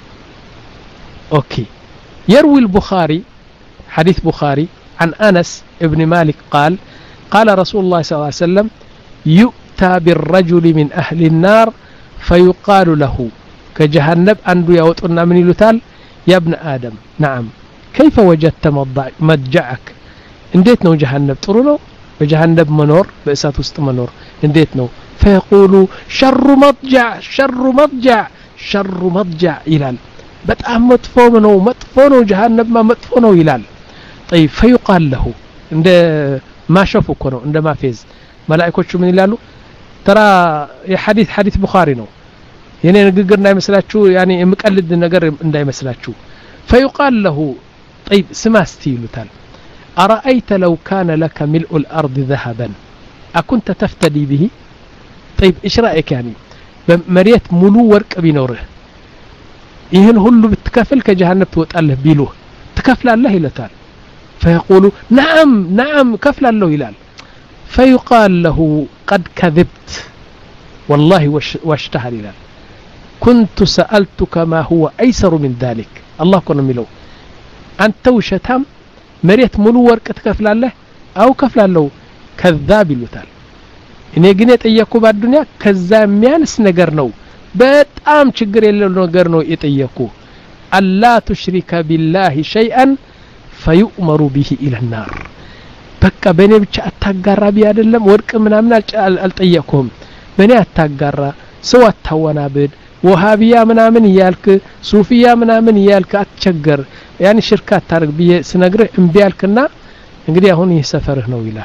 اوكي يروي البخاري حديث بخاري عن أنس ابن مالك قال قال رسول الله صلى الله عليه وسلم يؤتى بالرجل من أهل النار فيقال له كجهنم عنده يوطنا من يلتال يا ابن آدم نعم كيف وجدت مضجعك انديت نو جهنم ጥሩ ነው በጀሃነም መኖር በእሳት ውስጥ መኖር እንዴት ነው فيقول شر مضجع شر مضجع شر مضجع ይላል በጣም መጥፎ ነው መጥፎ ነው جهنم መጥፎ ነው ይላል طيب فيقال له እንደ ማሸፉ እኮ ነው እንደ ማፌዝ መላእክቶቹ ምን ይላሉ ተራ የሐዲስ ሐዲስ ቡኻሪ ነው የኔ ንግግር እንዳይመስላችሁ ያኒ የምቀልድ ነገር እንዳይመስላችሁ فيقال له طيب سماستي ይሉታል أرأيت لو كان لك ملء الأرض ذهبا أكنت تفتدي به طيب إيش رأيك يعني مريت ملو ورق بينوره ይህን ሁሉ ብትከፍል ከጀሃነም ትወጣለህ ቢሉ ትከፍላለህ ይላል فيقول نعم نعم كفላለሁ ይላል فيقال له قد كذبت والله واشتهر ይላል كنت سألتك ما هو أيسر من ذلك الله كنا ميلو أنت وشتام مريت ሙሉ ወርቅ ትከፍላለህ አው ከፍላለሁ كذاب ይሉታል እኔ ግን የጠየኩ በአዱንያ ከዛ የሚያንስ ነገር ነው በጣም ችግር የሌለው ነገር ነው የጠየኩ አላ تشرك بالله شيئا فيؤمر به الى النار በቃ በኔ ብቻ አታጋራ ቢ አይደለም ወርቅ ምናምን አልጠየኩም በኔ አታጋራ ሰው አታወናብድ ወሃቢያ ምናምን ይያልክ ሱፊያ ምናምን ይያልክ አትቸገር ያኒ ሽርካ አታርግ ቢየ ስነግርህ እምቢ ያልክና እንግዲህ አሁን ይሄ ሰፈርህ ነው ይላል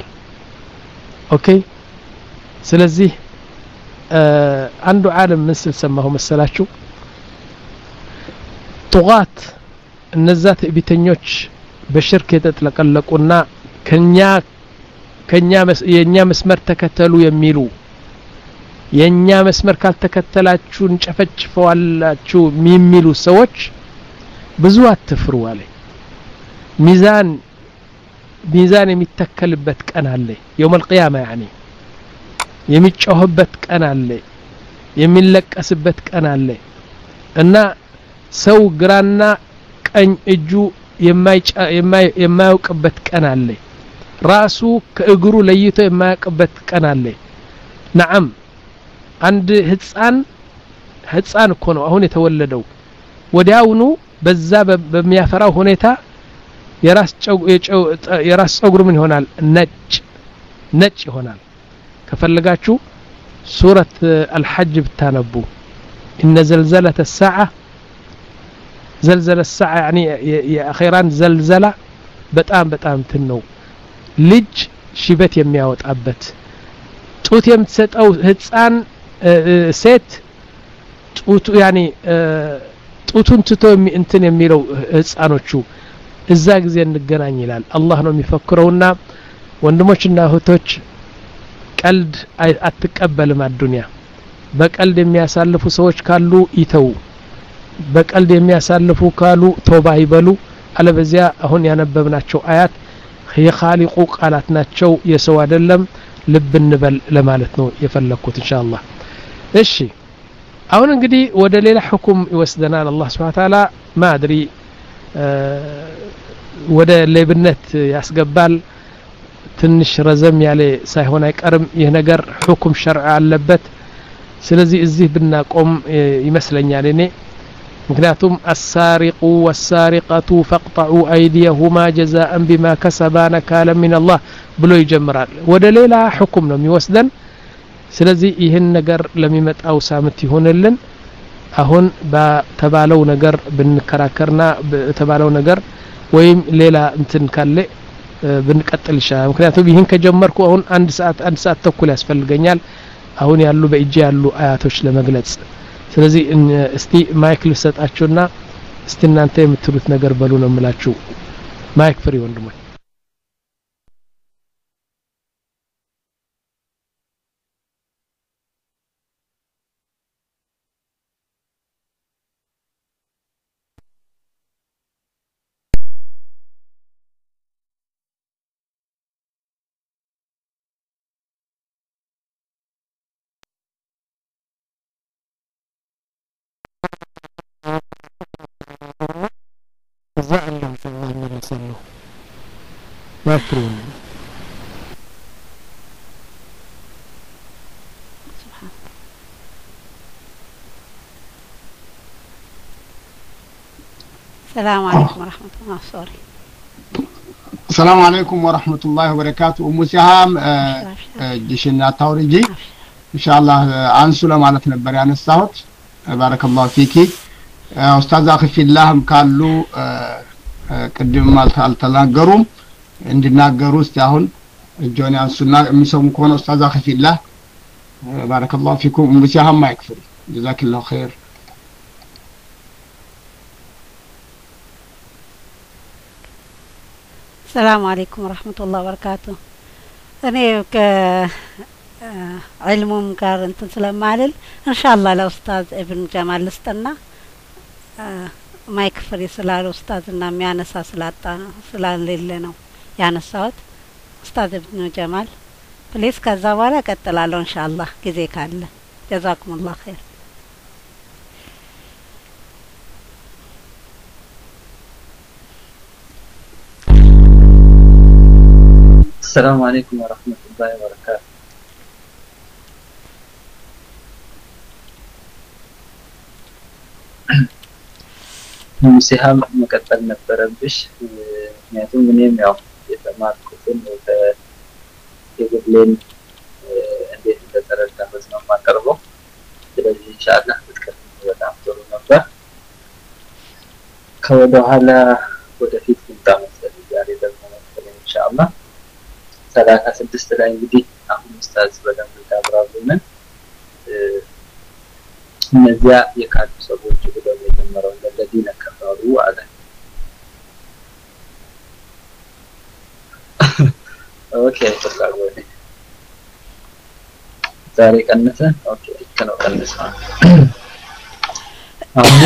ኦኬ ስለዚህ አንዱ ዓለም ምስል ሰማሁ መሰላችሁ ጡጋት እነዛ ትዕቢተኞች በሽርክ የተጥለቀለቁና ከኛ ከኛ የኛ መስመር ተከተሉ የሚሉ የኛ መስመር ካልተከተላችሁ እንጨፈጭፈዋላችሁ የሚሉ ሰዎች ብዙ አትፍሩ አለ ሚዛን ሚዛን የሚተከልበት ቀን አለ يوم القيامه يعني የሚጮህበት ቀን አለ የሚለቀስበት ቀን አለ እና ሰው ግራና ቀኝ እጁ የማያውቅበት ቀን አለ ራሱ ከእግሩ ለይቶ የማያውቅበት ቀን አለ نعم አንድ ህፃን ህፃን እኮ ነው አሁን የተወለደው ወዲያውኑ በዛ በሚያፈራው ሁኔታ የራስ የራስ ጸጉር ምን ይሆናል ነጭ ነጭ ይሆናል ከፈለጋችሁ ሱረት الحج ብታነቡ ان زلزله الساعه زلزله الساعه يعني የአኺራን ዘልዘላ በጣም በጣም ትነው ልጅ ሽበት የሚያወጣበት ጡት የምትሰጠው ህፃን ሴት ጡቱ ያኒ ጡቱን ትቶ እንትን የሚለው ህፃኖቹ እዛ ጊዜ እንገናኝ ይላል አላህ ነው የሚፈክረውና ወንድሞችና እህቶች ቀልድ አትቀበልም አዱንያ በቀልድ የሚያሳልፉ ሰዎች ካሉ ይተው በቀልድ የሚያሳልፉ ካሉ ቶባ ይበሉ አለበዚያ አሁን ያነበብናቸው አያት የኻሊቁ ቃላት ናቸው የሰው አይደለም ልብ እንበል ለማለት ነው የፈለኩት ኢንሻአላህ እሺ አሁን እንግዲህ ወደ ሌላ ሁክም ይወስደናል አላህ Subhanahu Wa Ta'ala ማድሪ ወደ ለብነት ያስገባል ትንሽ ረዘም ያለ ሳይሆን አይቀርም ይሄ ነገር ሁክም ሸርዕ አለበት ስለዚህ እዚህ ብናቆም ይመስለኛል እኔ ምክንያቱም السارق والسارقة فاقطعوا أيديهما جزاء بما كسبا نكالا من الله ብሎ ይጀምራል ወደ ሌላ ሁክም ነው የሚወስደን ስለዚህ ይሄን ነገር ለሚመጣው ሳምንት ይሆንልን አሁን በተባለው ነገር ብንከራከርና በተባለው ነገር ወይም ሌላ እንትን ካለ ብንቀጥል ይሻላል ምክንያቱም ይሄን ከጀመርኩ አሁን አንድ ሰዓት አንድ ሰዓት ተኩል ያስፈልገኛል አሁን ያሉ በእጄ ያሉ አያቶች ለመግለጽ ስለዚህ እስቲ ማይክ ልሰጣችሁና እስቲ እናንተ የምትሉት ነገር በሉ ነው የምላችሁ ማይክ ፍሪ ወንድሞች مفروض السلام عليكم ورحمة الله سوري السلام عليكم ورحمة الله وبركاته أم سهام جيشنا تورجي إن شاء الله عنسو لما نتنبر عن الصوت بارك الله فيكي أستاذ أخي في الله مكالو قدم مالت التناقرون عندنا قروس تاهن جوني عنسونا ميسوم كون أستاذ أخي في الله بارك الله فيكم أم سهام ما يكفر جزاك الله خير السلام عليكم ورحمة الله وبركاته أنا ك علمهم كار أنت سلام معلل إن شاء الله لأستاذ ابن جمال لستنا ما يكفر يسلال أستاذنا ميانا ساسلاتا سلال ليلنا يعني الصوت أستاذ ابن جمال بليس كذا ولا كتلالو إن شاء الله كذي كله جزاكم الله خير السلام عليكم ورحمة الله وبركاته مسيحة مكتل نبربش نياتو منيم يو يتمات كتن يقبلين انديه تترد نفسنا ما تربو ስለዚህ ኢንሻአላህ ተከፍቶ በጣም ጥሩ ነበር ከወደ ኋላ ወደፊት እንታመሰል ዛሬ ደግሞ ኢንሻአላህ ሰላሳ ስድስት ላይ እንግዲህ አሁን ኡስታዝ በደንብ ታብራሩልን እነዚያ የካዱ ሰዎች ብለው የጀመረው ለለዲነ ከፈሩ አለ ኦኬ ተላልወ ዛሬ ቀነሰ ኦኬ ከነው ቀነሰ አሁን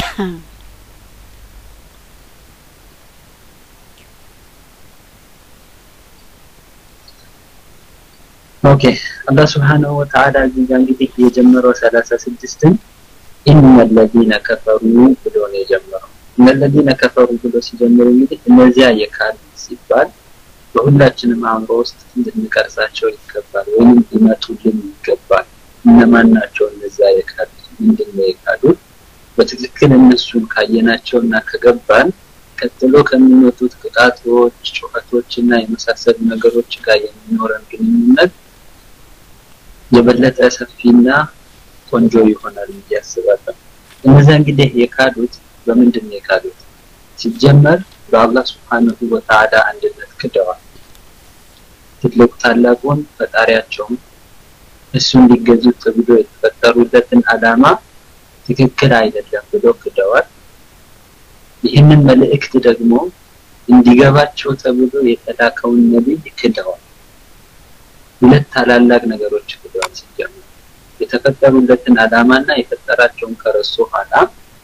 اوكي الله سبحانه وتعالى እንግዲህ የጀመረው ሰላሳ ስድስት ان الذين كفروا ብሎ ነው የጀመረው ان الذين كفروا ብሎ ሲጀምር እንግዲህ እነዚያ የካዱ ሲባል በሁላችንም አእምሮ ውስጥ እንድንቀርጻቸው ይገባል ወይም ሊመጡልን ይገባል እነማን ናቸው እነዚያ የካዱ ምንድነው የካዱ በትክክል እነሱን ካየናቸውና ከገባን ቀጥሎ ከሚመጡት ቅጣቶች ጩኸቶችና የመሳሰሉ ነገሮች ጋር የሚኖረን ግንኙነት የበለጠ ሰፊና ቆንጆ ይሆናል ያስባለሁ እነዚያ እንግዲህ የካዱት በምንድነው የካዱት ሲጀመር በአላህ Subhanahu Wa Ta'ala አንድነት ክደዋል ትልቁ ታላቁን ፈጣሪያቸውን እሱን ሊገዙት ተብሎ የተፈጠሩለትን አላማ ትክክል አይደለም ብሎ ክደዋል ይህንን መልእክት ደግሞ እንዲገባቸው ተብሎ የተላከውን ነብይ ክደዋል ሁለት ታላላቅ ነገሮች ክደዋል ሲጀምሩ የተፈጠሩለትን አላማና የፈጠራቸውን ከረሱ ኋላ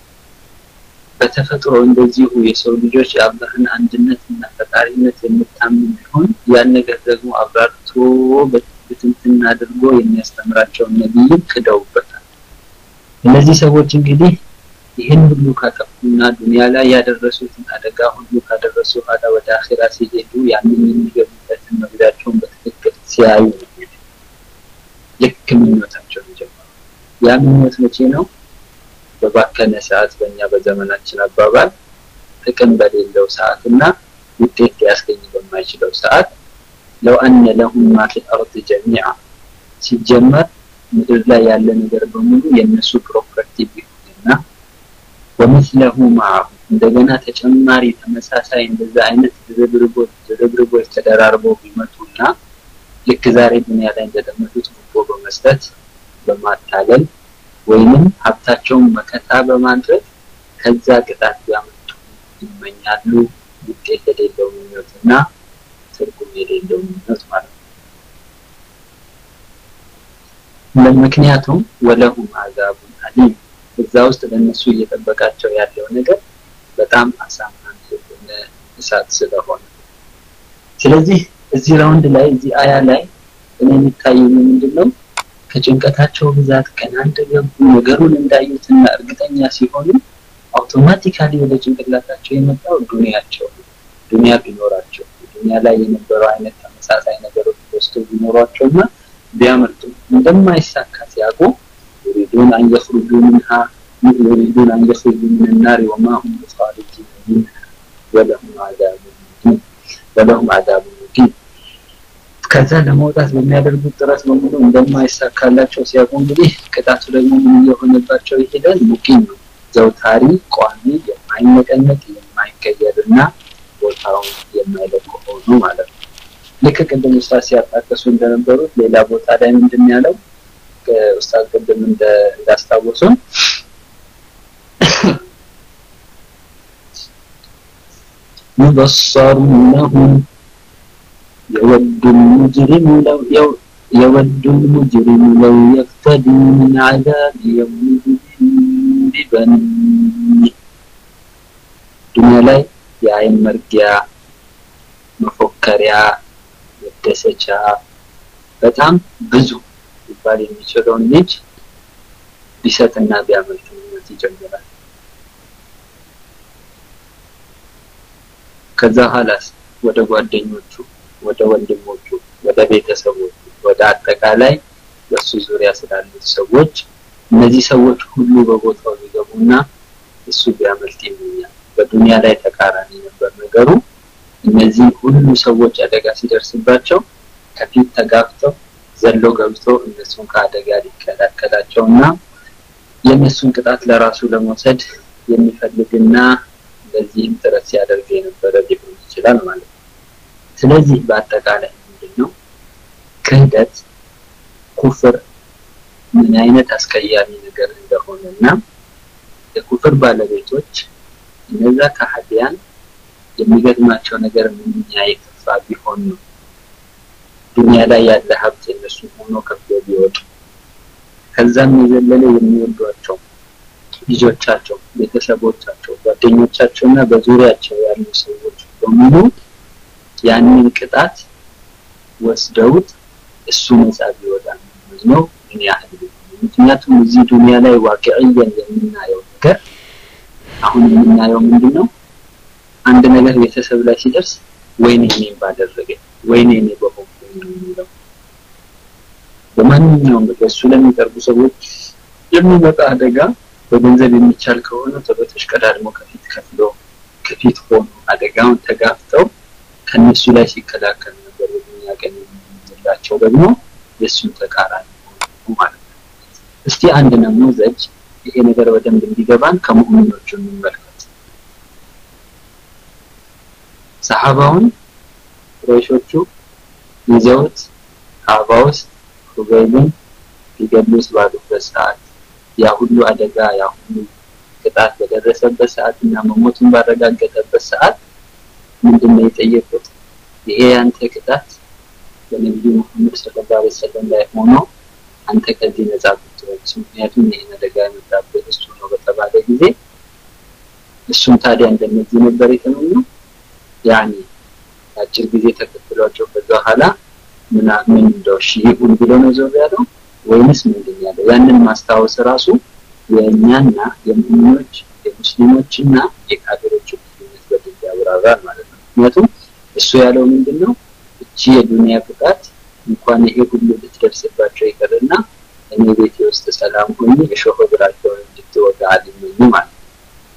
በተፈጥሮ እንደዚሁ የሰው ልጆች የአላህን አንድነትና ፈጣሪነት የሚታመኑ ቢሆን ያን ነገር ደግሞ አብራርቶ በትንትና አድርጎ የሚያስተምራቸው ነብይ ክደውበታል እነዚህ ሰዎች እንግዲህ ይሄን ሁሉ ካጠፉና ዱንያ ላይ ያደረሱትን አደጋ ሁሉ ካደረሱ ኋላ ወደ አኺራ ሲሄዱ ያንን የሚገቡበትን መግዳቸውን በትክክል ሲያዩ ልክ ምኞታቸው ጀመሩ ያ ምኞት መቼ ነው በባከነ ሰዓት በእኛ በዘመናችን አባባል ጥቅም በሌለው ሰዓትና ውጤት ያስገኝ በማይችለው ሰዓት لو ان لهم ما في الارض جميعا ሲጀመር ምድር ላይ ያለ ነገር በሙሉ የነሱ ፕሮፐርቲ ቢሆንና ወምስለሁ معه እንደገና ተጨማሪ ተመሳሳይ እንደዛ አይነት ዝብርቦች ዝብርቦች ተደራርበው ቢመጡና ልክ ዛሬ ዱንያ ላይ እንደተመቱት ጉቦ በመስጠት በማታለል ወይንም ሀብታቸውን መከታ በማድረግ ከዛ ቅጣት ያመጡ ይመኛሉ ውጤት የሌለው ምኞትና ትርጉም የሌለው ምኞት ማለት ነው ለምክንያቱም ወለሁም አዛቡ አሊም እዛ ውስጥ ለነሱ እየተጠበቃቸው ያለው ነገር በጣም አሳማኝ የሆነ እሳት ስለሆነ ስለዚህ እዚህ ራውንድ ላይ እዚህ አያ ላይ እኔ የሚታየው ምንድነው ከጭንቀታቸው ብዛት ከናንተ ገቡ ነገሩን እንዳዩትና እርግጠኛ ሲሆኑ አውቶማቲካሊ ወደ ጭንቅላታቸው የመጣው ዱንያቸው ዱንያ ቢኖራቸው ዱንያ ላይ የነበረው አይነት ተመሳሳይ ነገሮች ወስዶ ቢኖሯቸውና ቢያመልጡ እንደማይሳካ ሲያውቁ يريدون أن يخرجوا منها يريدون أن يخرجوا من النار وما هم بخارجين منها ولهم عذاب مهين ولهم عذاب مهين ከዛ ለመውጣት በሚያደርጉት ጥረት በሙሉ እንደማይሳካላቸው ሲያውቁ እንግዲህ ቅጣቱ ደግሞ ምን እየሆነባቸው ይሄዳል? ሙቂም ነው፣ ዘውታሪ፣ ቋሚ፣ የማይነቀነቅ የማይቀየርና ቦታው የማይለቅ ሆኖ ማለት ነው። ልክ ቅድም ኡስታዝ ሲያጣቀሱ እንደነበሩት ሌላ ቦታ ላይ ምንድን ያለው ኡስታዝ ቅድም እንዳስታወሱን ሙበሰሩነሁም يود المجرم لو يود المجرم لو يفتدي من عذاب يومئذ ببنيه الدنيا ላይ የአይን መርጊያ መፎከሪያ መደሰቻ በጣም ብዙ ይባል የሚችለውን ልጅ ቢሰጥና ቢያመልጥ ነው ይጀምራል። ከዛ ሐላስ ወደ ጓደኞቹ ወደ ወንድሞቹ ወደ ቤተሰቦቹ ወደ አጠቃላይ በሱ ዙሪያ ስላሉት ሰዎች እነዚህ ሰዎች ሁሉ በቦታው ሊገቡና እሱ ቢያመልጥ ይመኛል። በዱንያ ላይ ተቃራኒ ነበር ነገሩ። እነዚህ ሁሉ ሰዎች አደጋ ሲደርስባቸው ከፊት ተጋፍተው ዘሎ ገብተው እነሱን ከአደጋ ሊከላከላቸውና የነሱን ቅጣት ለራሱ ለመውሰድ የሚፈልግና በዚህም ጥረት ሲያደርግ የነበረ ሊሆን ይችላል ማለት ነው። ስለዚህ በአጠቃላይ ምንድነው ክህደት ኩፍር ምን አይነት አስቀያሚ ነገር እንደሆነና የኩፍር ባለቤቶች እነዛ ከሃዲያን የሚገጥማቸው ነገር ምን ያይተፋ ቢሆን ነው ዱንያ ላይ ያለ ሀብት እነሱ ሆኖ ከፍሎ ቢወጡ ከዛም የዘለለ የሚወዷቸው ልጆቻቸው ቤተሰቦቻቸው ጓደኞቻቸውና በዙሪያቸው ያሉ ሰዎች በሙሉ ያንን ቅጣት ወስደውት እሱ ነፃ ቢወጣ ነው ምን ያህል ምክንያቱም እዚህ ዱንያ ላይ ዋቂዕያን የምናየው ነገር አሁን የምናየው ምንድነው አንድ ነገር ቤተሰብ ላይ ሲደርስ ወይኔ እኔ ባደረገ ወይኔ እኔ በሆንኩ ነው በማንኛውም በሱ ለሚቀርቡ ሰዎች የሚመጣ አደጋ በገንዘብ የሚቻል ከሆነ ተበተሽቀዳድሞ ከፊት ከፍሎ ከፊት ሆኖ አደጋውን ተጋፍተው ከነሱ ላይ ሲከላከል ነበር በዱንያ ቀን የሚላቸው ደግሞ የሱን ተቃራኒ ነው ማለት ነው። እስቲ አንድ ነሙዘጅ ይሄ ነገር በደንብ እንዲገባን ከሙእሚኖቹ እንመልከት። ሰሃባውን ቁረይሾቹ ይዘውት ካባውስ ሁበይብን ሊገሉት ባሉበት ሰዓት ያ ሁሉ አደጋ ያ ሁሉ ቅጣት በደረሰበት ሰዓትና መሞቱን ባረጋገጠበት ሰዓት ምንድነው የጠየቁት? ይሄ አንተ ቅጣት በነብዩ መሐመድ ሰለላሁ ዐለይሂ ወሰለም ላይ ሆኖ አንተ ከዚህ ነፃ ብትወጣ ምክንያቱም ይሄ አደጋ የመጣበት እሱ ነው በተባለ ጊዜ እሱም ታዲያ እንደነዚህ ነበር የተመኘው ያኒ አጭር ጊዜ ተከትሏቸው በኋላ ምን ምን እንደው ሺሁን ብሎ ነው ዘው ያለው ወይንስ ምንድን ያለው ያንን ማስታወስ ራሱ የኛና የሙስሊሞች የሙስሊሞችና የካፊሮች ልዩነት በደንብ ያብራራል ማለት ነው። ምክንያቱም እሱ ያለው ምንድነው እቺ የዱንያ ቅጣት እንኳን ይሄ ሁሉ ልትደርስባቸው ይቀርና እኔ ቤቴ ውስጥ ሰላም ሆኜ የሾህ ብራቸውን እንድትወጣ አልመኝ ማለት ነው።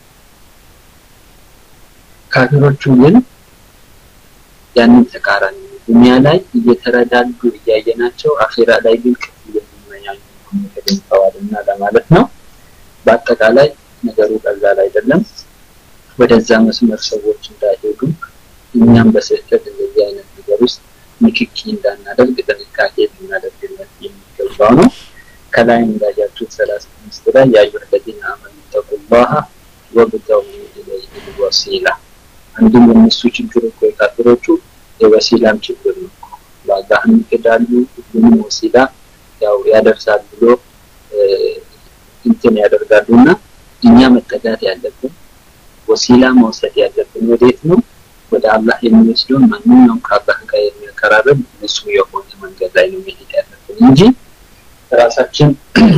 ካፊሮቹ ግን ያንን ተቃራኒ ዱንያ ላይ እየተረዳዱ እያየናቸው አኺራ ላይ ግን ክፍል የሚመኛኙ ተገኝተዋልና ለማለት ነው። በአጠቃላይ ነገሩ ቀላል አይደለም። ወደዛ መስመር ሰዎች እንዳይሄዱ እኛም በስህተት እንደዚህ አይነት ነገር ውስጥ ንክኪ እንዳናደርግ ጥንቃቄ ልናደርግለት የሚገባው ነው። ከላይ እንዳያችሁት ሰላሳ አምስት ላይ ያዩ ለዲና አመኑ ተቁላህ ወብተው ኢለይሂ ወሲላ አንድም የነሱ ችግር እኮ የካፊሮቹ የወሲላም ችግር ነው። በአላህ ይከዳሉ ሁሉም ወሲላ ያው ያደርሳል ብሎ እንትን ያደርጋሉና እኛ መጠጋት ያለብን ወሲላ መውሰድ ያለብን ወዴት ነው? ወደ አላህ የሚወስደው ማንኛውም ከአላህ ጋር የሚያቀራርብ እሱ የሆነ መንገድ ላይ ነው መሄድ ያለብን እንጂ ራሳችን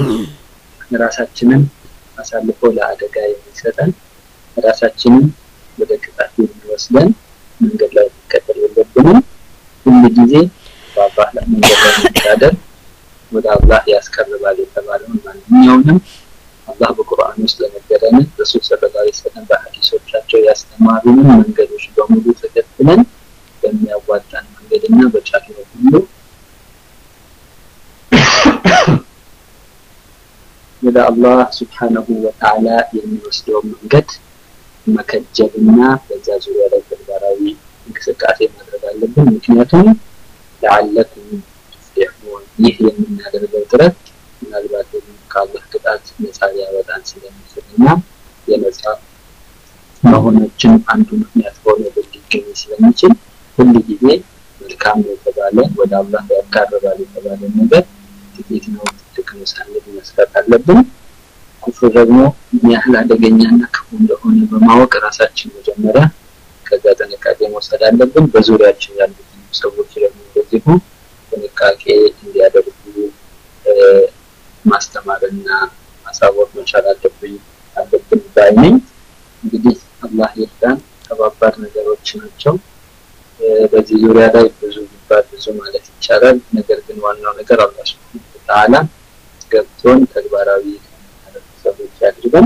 ራሳችንን አሳልፎ ለአደጋ የሚሰጠን ራሳችንን ወደ ቅጣት የሚወስደን መንገድ ላይ መከተል የለብንም ሁሉ ጊዜ በአላህ ላይ መንገድ ላይ መታደር ወደ አላህ ያስቀርባል የተባለውን ማንኛውንም አላህ በቁርአን ውስጥ ለነገረን ረሱል ሰለላሁ ዐለይሂ ወሰለም በሐዲሶቻቸው ያስተማሩንን መንገዶች በሙሉ ተከትለን በሚያዋጣን መንገድና በቻልነው ሁሉ ወደ አላህ Subhanahu Wa Ta'ala የሚወስደው መንገድ መከጀልና በዛ ዙሪያ ላይ ተግባራዊ እንቅስቃሴ ማድረግ አለብን ምክንያቱም ለዓለኩም ትፍሊሑን ይህ የምናደርገው ጥረት ምናልባት ከአላህ ቅጣት ነፃ ሊያወጣን ስለሚችልና የነፃ መሆናችን አንዱ ምክንያት ሆኖ ሊገኝ ስለሚችል ሁሉ ጊዜ መልካም የተባለ ወደ አላህ ያቀርባል የተባለ ነገር ጥቂት ነው ትልቅ ነው ሳንል መስራት አለብን ኩፍር ደግሞ ያህል አደገኛና ክፉ እንደሆነ በማወቅ ራሳችን መጀመሪያ ከዛ ጥንቃቄ መውሰድ አለብን በዙሪያችን ያሉት ሰዎች ደግሞ እንደዚሁ ጥንቃቄ እንዲያደርጉ ማስተማርና ማሳወቅ መቻል አለብን አለብን ባይነኝ እንግዲህ አላህ ይርዳን ከባባድ ነገሮች ናቸው በዚህ ዙሪያ ላይ ብዙ ቢባል ብዙ ማለት ይቻላል ነገር ግን ዋናው ነገር አላህ Subhanahu Wa Ta'ala ገብቶን ተግባራዊ ሰዎች ያድርገን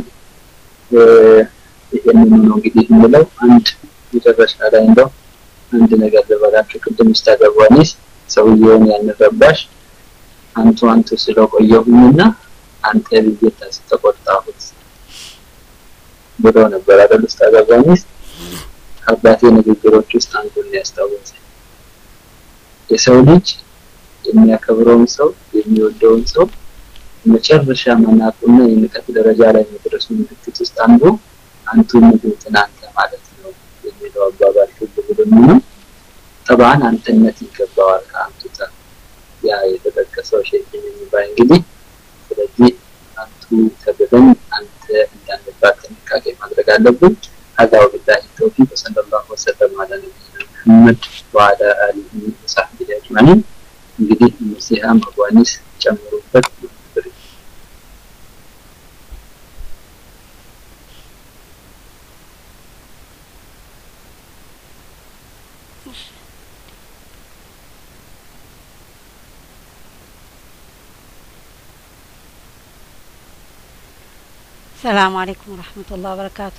ይሄንን ነው እንግዲህ ምለው አንድ የተበሻ ላይ እንደው አንድ ነገር ለበላችሁ ቅድም ስታደርጓኒስ ሰውየውን ያንረባሽ አንቱ አንቱ ስለቆየሁኝና አንተ ልጅታ ስተቆጣሁት ብሎ ነበር አይደል ስታደርጓኒስ አባቴ ንግግሮች ውስጥ አንዱን ያስታውስ የሰው ልጅ የሚያከብረውን ሰው የሚወደውን ሰው መጨረሻ መናቁና የንቀት ደረጃ ላይ መድረሱ ምልክት ውስጥ አንዱ አንቱ ንግግርና አንተ ማለት ነው የሚለው አባባል ሁሉ ነው طبعا አንተነት ይገባዋል ከአንቱታ ያ የተጠቀሰው ሸይኽ የሚባል እንግዲህ ስለዚህ አንቱ ተብለን አንተ እንዳንባት ጥንቃቄ ማድረግ አለብን هذا وبالله التوفيق صلى الله وسلم على نبينا محمد وعلى آله وصحبه أجمعين እንግዲህ ሙሲሃ መጓኒስ ጨምሩበት السلام عليكم ورحمة الله وبركاته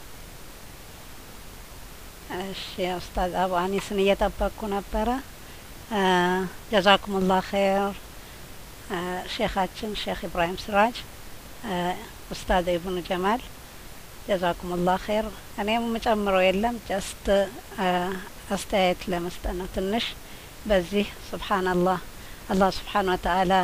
እሺ ኡስታዝ አቡ አኒስን እየጠበቅኩ ነበረ ጀዛኩም الله خير ሼኻችን ሼኽ ኢብራሂም ስራጅ ኡስታዝ ኢብኑ ጀማል ጀዛኩም الله خير እኔም መጨመረው የለም ጀስት አስተያየት ለመስጠት ነው ትንሽ በዚህ ሱብሃንአላህ አላህ Subhanahu Wa Ta'ala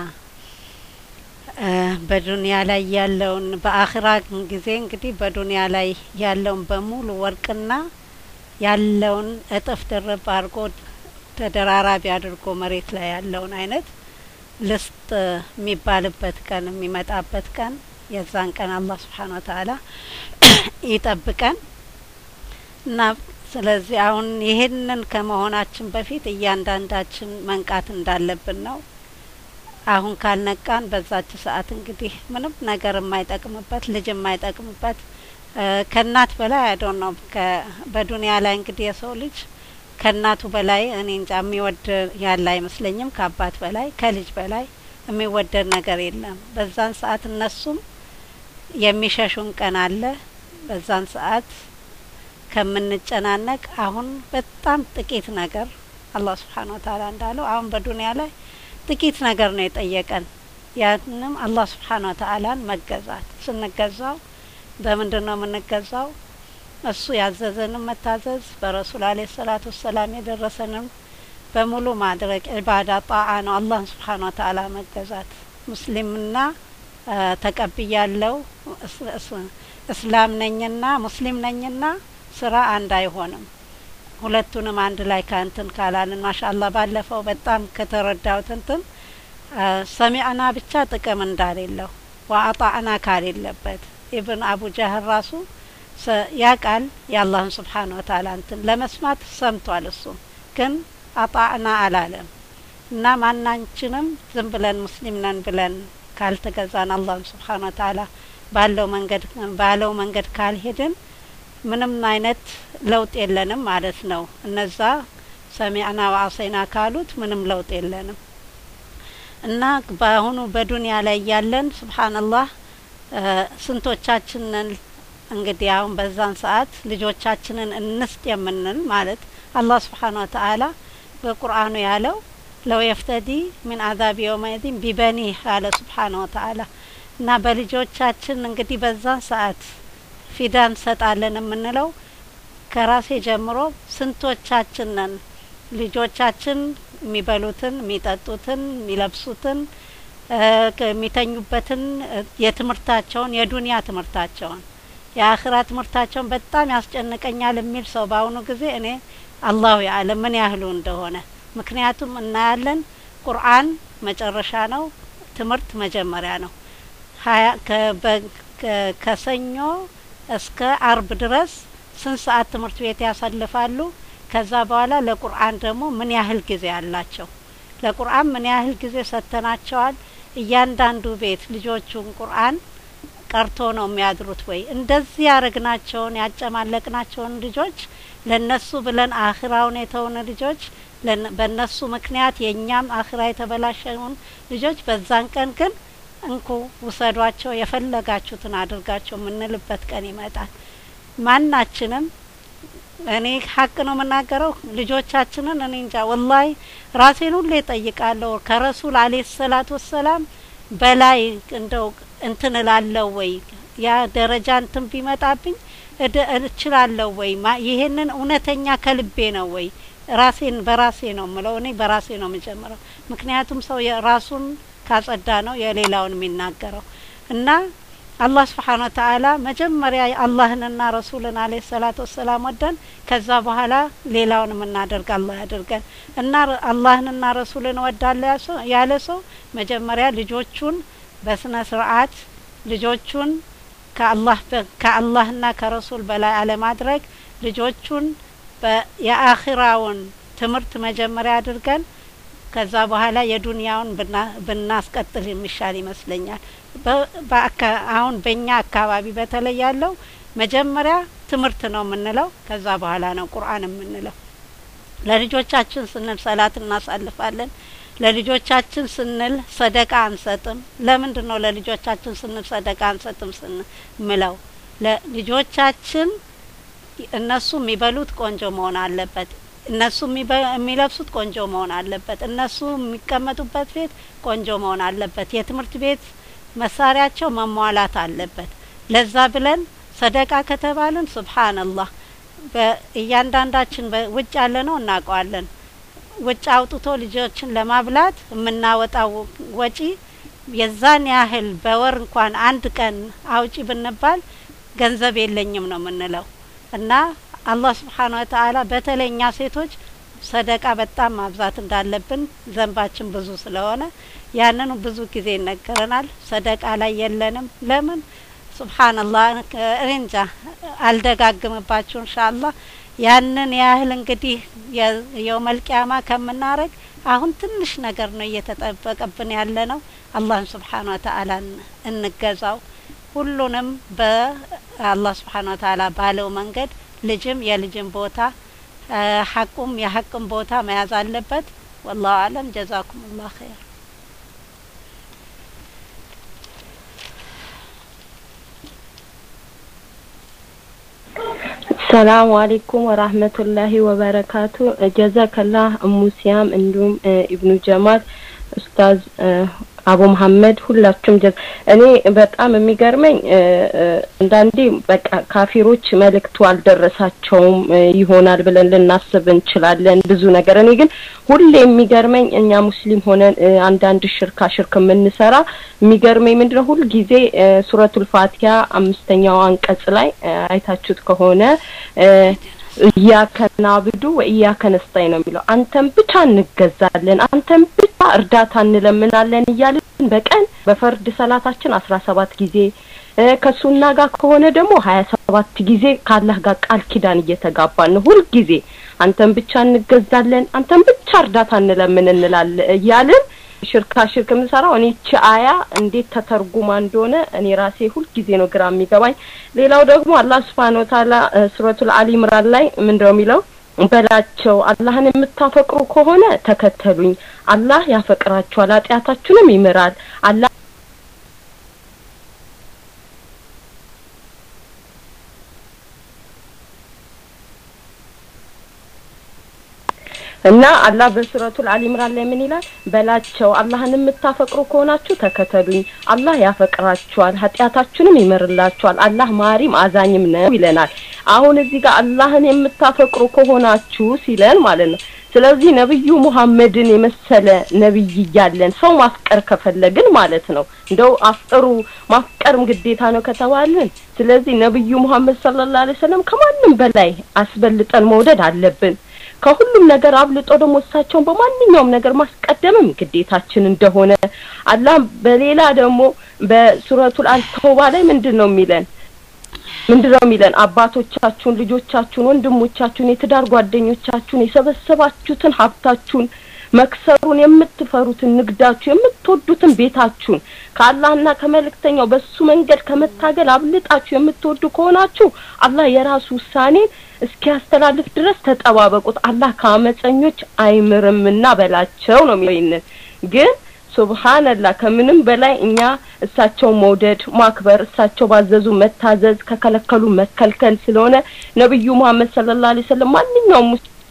በዱንያ ላይ ያለውን በአኺራ ጊዜ እንግዲህ በዱንያ ላይ ያለውን በሙሉ ወርቅና ያለውን እጥፍ ድርብ አድርጎ ተደራራቢ አድርጎ መሬት ላይ ያለውን አይነት ልስጥ የሚባልበት ቀን የሚመጣበት ቀን የዛን ቀን አላህ Subhanahu Wa Ta'ala ይጠብቀን እና ስለዚህ አሁን ይሄንን ከመሆናችን በፊት እያንዳንዳችን መንቃት እንዳለብን ነው አሁን ካልነቃን በዛች ሰዓት እንግዲህ ምንም ነገር የማይጠቅምበት ልጅ የማይጠቅምበት ከናት በላይ አይዶን ነው በዱንያ ላይ እንግዲህ የሰው ልጅ ከናቱ በላይ እኔ እንጃ የሚወድ ያለ አይመስለኝም ከአባት በላይ ከልጅ በላይ የሚወደድ ነገር የለም በዛን ሰዓት እነሱም የሚሸሹን ቀን አለ በዛን ሰዓት ከምንጨናነቅ አሁን በጣም ጥቂት ነገር አላህ Subhanahu Wa Ta'ala እንዳለው አሁን በዱንያ ላይ ጥቂት ነገር ነው የጠየቀን ያንንም አላህ Subhanahu Wa Ta'ala መገዛት ስንገዛው በመንደነው የምንገዛው እሱ ያዘዘንን መታዘዝ በረሱል አለይሂ ሰላቱ ሰላም የደረሰንን በሙሉ ማድረግ ኢባዳ ጣዓ ነው አላህ Subhanahu Wa Ta'ala መገዛት ሙስሊምና ተቀብያለው እስላም ነኝና ሙስሊም ነኝና ስራ አንድ አይሆንም ሁለቱንም አንድ ላይ ካንተን ካላልን ማሻአላህ ባለፈው በጣም ከተረዳውት እንትን ሰሚዓና ብቻ ጥቅም እንዳሌለው ወአጣዕና ካሌለበት ኢብን አቡ ጀህል ራሱ ያቃል ያላህን Subhanahu Wa Ta'ala እንትን ለመስማት ሰምቷል እሱ ግን አጣዕና አላለም እና ማናንችንም ዝም ብለን ሙስሊም ነን ብለን ካልተገዛን አላህን Subhanahu Wa Ta'ala ባለው መንገድ ባለው መንገድ ካልሄድን ምንም አይነት ለውጥ የለንም ማለት ነው እነዛ ሰሚዕና ወአሰይና ካሉት ምንም ለውጥ የለንም እና በአሁኑ በዱንያ ላይ ያለን ሱብሃንአላህ ስንቶቻችንን እንግዲህ አሁን በዛን ሰዓት ልጆቻችንን እንስጥ የምንል ማለት አላህ Subhanahu Wa Ta'ala በቁርአኑ ያለው ለው የፍተዲ ምን አዛብ የውመይዲን ቢበኒ አለ Subhanahu Wa Ta'ala እና በልጆቻችን እንግዲህ በዛን ሰዓት ፊዳን ሰጣለን የምንለው ከራሴ ጀምሮ ስንቶቻችንን ልጆቻችን የሚበሉትን የሚጠጡትን የሚለብሱትን ከሚተኙበትን የትምርታቸውን የዱንያ ትምርታቸውን የአኺራ ትምርታቸውን በጣም ያስጨንቀኛል የሚል ሰው ባውኑ ጊዜ እኔ አላሁ ያለም ምን ያህሉ እንደሆነ ምክንያቱም እናያለን ቁርአን መጨረሻ ነው ትምርት መጀመሪያ ነው ሀያ ከሰኞ እስከ አርብ ድረስ ስንት ሰዓት ትምርት ቤት ያሳልፋሉ ከዛ በኋላ ለቁርአን ደግሞ ምን ያህል ጊዜ አላቸው ለቁርአን ምን ያህል ጊዜ ሰተናቸዋል እያንዳንዱ ቤት ልጆቹን ቁርአን ቀርቶ ነው የሚያድሩት ወይ እንደዚህ ያረግናቸውን ያጨማለቅናቸውን ልጆች ለነሱ ብለን አኺራውን የተውን ልጆች በነሱ ምክንያት የኛም አኺራ የተበላሸውን ልጆች በዛን ቀን ግን እንኩ ወሰዷቸው የፈለጋችሁትን አድርጋቸው ምንልበት ቀን ይመጣል ማናችንም እኔ ሐቅ ነው መናገረው ልጆቻችንን እኔ እንጃ ወላሂ ራሴን ሁሉ እጠይቃለሁ ከረሱል አለይሂ ሰላቱ ወሰለም በላይ እንደው እንትን እላለሁ ወይ ያ ደረጃ እንትን ቢመጣብኝ እችላለሁ ወይ ይሄንን እውነተኛ ከልቤ ነው ወይ ራሴን በራሴ ነው ምለው እኔ በራሴ ነው መጀመሪያ ምክንያቱም ሰው የራሱን ካጸዳ ነው የሌላውን የሚናገረው እና አላህ Subhanahu Wa Ta'ala መጀመሪያ አላህንና ረሱልን አለይሂ ሰላቱ ወሰለም ወደን ከዛ በኋላ ሌላውን ምናደርግ አላህ ያደርገን እና አላህንና ረሱልን ወዳለው ያለ ሰው መጀመሪያ ልጆቹን በስነ ስርዓት ልጆቹን ከአላህ ከአላህና ከረሱል በላይ አለ ማድረግ ልጆቹን በየአኺራውን ትምርት መጀመሪያ አድርገን ከዛ በኋላ የዱንያውን ብናስቀጥል የሚሻል ይመስለኛል በአካ አሁን በእኛ አካባቢ በተለይ ያለው መጀመሪያ ትምርት ነው ምንለው ከዛ በኋላ ነው ቁርአን ምንለው ለልጆቻችን ስንል ሰላት እናሳልፋለን ለልጆቻችን ስንል ሰደቃ አንሰጥም ለምንድን ነው ለልጆቻችን ስንል ሰደቃ አንሰጥም ስንምለው ለልጆቻችን እነሱ የሚበሉት ቆንጆ መሆን አለበት እነሱ የሚለብሱት ቆንጆ መሆን አለበት እነሱ የሚቀመጡበት ቤት ቆንጆ መሆን አለበት የትምርት ቤት መሳሪያቸው መሟላት አለበት ለዛ ብለን ሰደቃ ከተባልን ሱብሃንአላህ በእያንዳንዳችን በውጭ ያለ ነው እናቀዋለን ውጭ አውጥቶ ልጆችን ለማብላት የምናወጣው ወጪ የዛን ያህል በወር እንኳን አንድ ቀን አውጪ ብንባል ገንዘብ የለኝም ነው ምንለው እና አላህ Subhanahu Wa Ta'ala በተለኛ ሴቶች ሰደቃ በጣም ማብዛት እንዳለብን ዘንባችን ብዙ ስለሆነ ያንኑ ብዙ ጊዜ ይነገረናል ሰደቃ ላይ የለንም ለምን ሱብሃንአላህ እንጃ አልደጋግምባችሁ ኢንሻአላህ ያንን ያህል እንግዲህ የየውመል ቂያማ ከመናረግ አሁን ትንሽ ነገር ነው እየተጠበቀብን ያለ ነው አላህ Subhanahu Wa Ta'ala እንገዛው ሁሉንም በአላህ Subhanahu Wa Ta'ala ባለው መንገድ ልጅም የልጅም ቦታ ሐቁም የሐቅም ቦታ መያዝ አለበት والله اعلم جزاكم الله خير السلام عليكم ورحمة الله وبركاته جزاك الله أم سيام اندوم ابن جمال أستاذ አቡ መሐመድ ሁላችሁም ጀ እኔ በጣም የሚገርመኝ አንዳንዴ በቃ ካፊሮች መልእክቱ አልደረሳቸውም ይሆናል ብለን ልናስብ እንችላለን ብዙ ነገር እኔ ግን ሁሌ የሚገርመኝ እኛ ሙስሊም ሆነን አንዳንድ ሽርካ ሽርክ ምንሰራ የሚገርመኝ ምንድነው ሁሉ ጊዜ ሱረቱል ፋቲሃ አምስተኛው አንቀጽ ላይ አይታችሁት ከሆነ ኢያከ ናብዱ ወኢያከ ነስታይን ነው የሚለው አንተም ብቻ እንገዛለን አንተም ብቻ እርዳታ እንለምናለን ይያልን በቀን በፈርድ ሰላታችን አስራ ሰባት ጊዜ ከሱና ጋር ከሆነ ደግሞ ሀያ ሰባት ጊዜ ካላህ ጋር ቃል ኪዳን እየተጋባን ሁሉ ጊዜ አንተም ብቻ እንገዛለን አንተም ብቻ እርዳታ እንለምን እንላለን ይያልን ሽርካ ሽርክ ምሰራው እኔ እቺ አያ እንዴት ተተርጉማ እንደሆነ እኔ ራሴ ሁሉ ጊዜ ነው ግራ የሚገባኝ ሌላው ደግሞ አላህ Subhanahu Wa Ta'ala ሱረቱል አሊ ኢምራን ላይ ምንድነው የሚለው በላቸው አላህን የምታፈቅሩ ከሆነ ተከተሉኝ አላህ ያፈቅራችኋል ኃጢያታችሁንም ይምራል አላህ እና አላህ በሱረቱል አሊ ኢምራን ላይ ምን ይላል በላቸው አላህን የምታፈቅሩ ከሆናችሁ ተከተሉኝ አላህ ያፈቅራችኋል ኃጢያታችሁንም ይምርላችኋል አላህ ማሪም አዛኝም ነው ይለናል አሁን እዚህ ጋር አላህን የምታፈቅሩ ከሆናችሁ ሲለን ማለት ነው ስለዚህ ነብዩ መሐመድን የመሰለ ነብይ ይያለን ሰው ማፍቀር ከፈለግን ማለት ነው እንደው አፍጥሩ ማፍቀርም ግዴታ ነው ከተባልን ስለዚህ ነብዩ መሐመድ ሰለላሁ ዐለይሂ ወሰለም ከማንም በላይ አስበልጠን መውደድ አለብን ከሁሉም ነገር አብልጦ ደግሞ እሳቸውን በማንኛውም ነገር ማስቀደምም ግዴታችን እንደሆነ አላህ በሌላ ደግሞ በሱረቱል አልተውባ ላይ ምንድነው የሚለን ምንድነው የሚለን አባቶቻችሁን ልጆቻችሁን ወንድሞቻችሁን የትዳር ጓደኞቻችሁን የሰበሰባችሁትን ሀብታችሁን መክሰሩን የምትፈሩትን ንግዳችሁ የምትወዱትን ቤታችሁን ከአላህና ከመልእክተኛው በሱ መንገድ ከመታገል አብልጣችሁ የምትወዱ ከሆናችሁ አላህ የራሱ ውሳኔ እስኪያስተላልፍ ድረስ ተጠባበቁት አላህ ከአመፀኞች አይምርምና በላቸው ነው የሚለው ግን ሱብሃንአላህ ከምንም በላይ እኛ እሳቸው መውደድ ማክበር እሳቸው ባዘዙ መታዘዝ ከከለከሉ መከልከል ስለሆነ ነብዩ መሐመድ ሰለላሁ ዐለይሂ ወሰለም ማንኛውም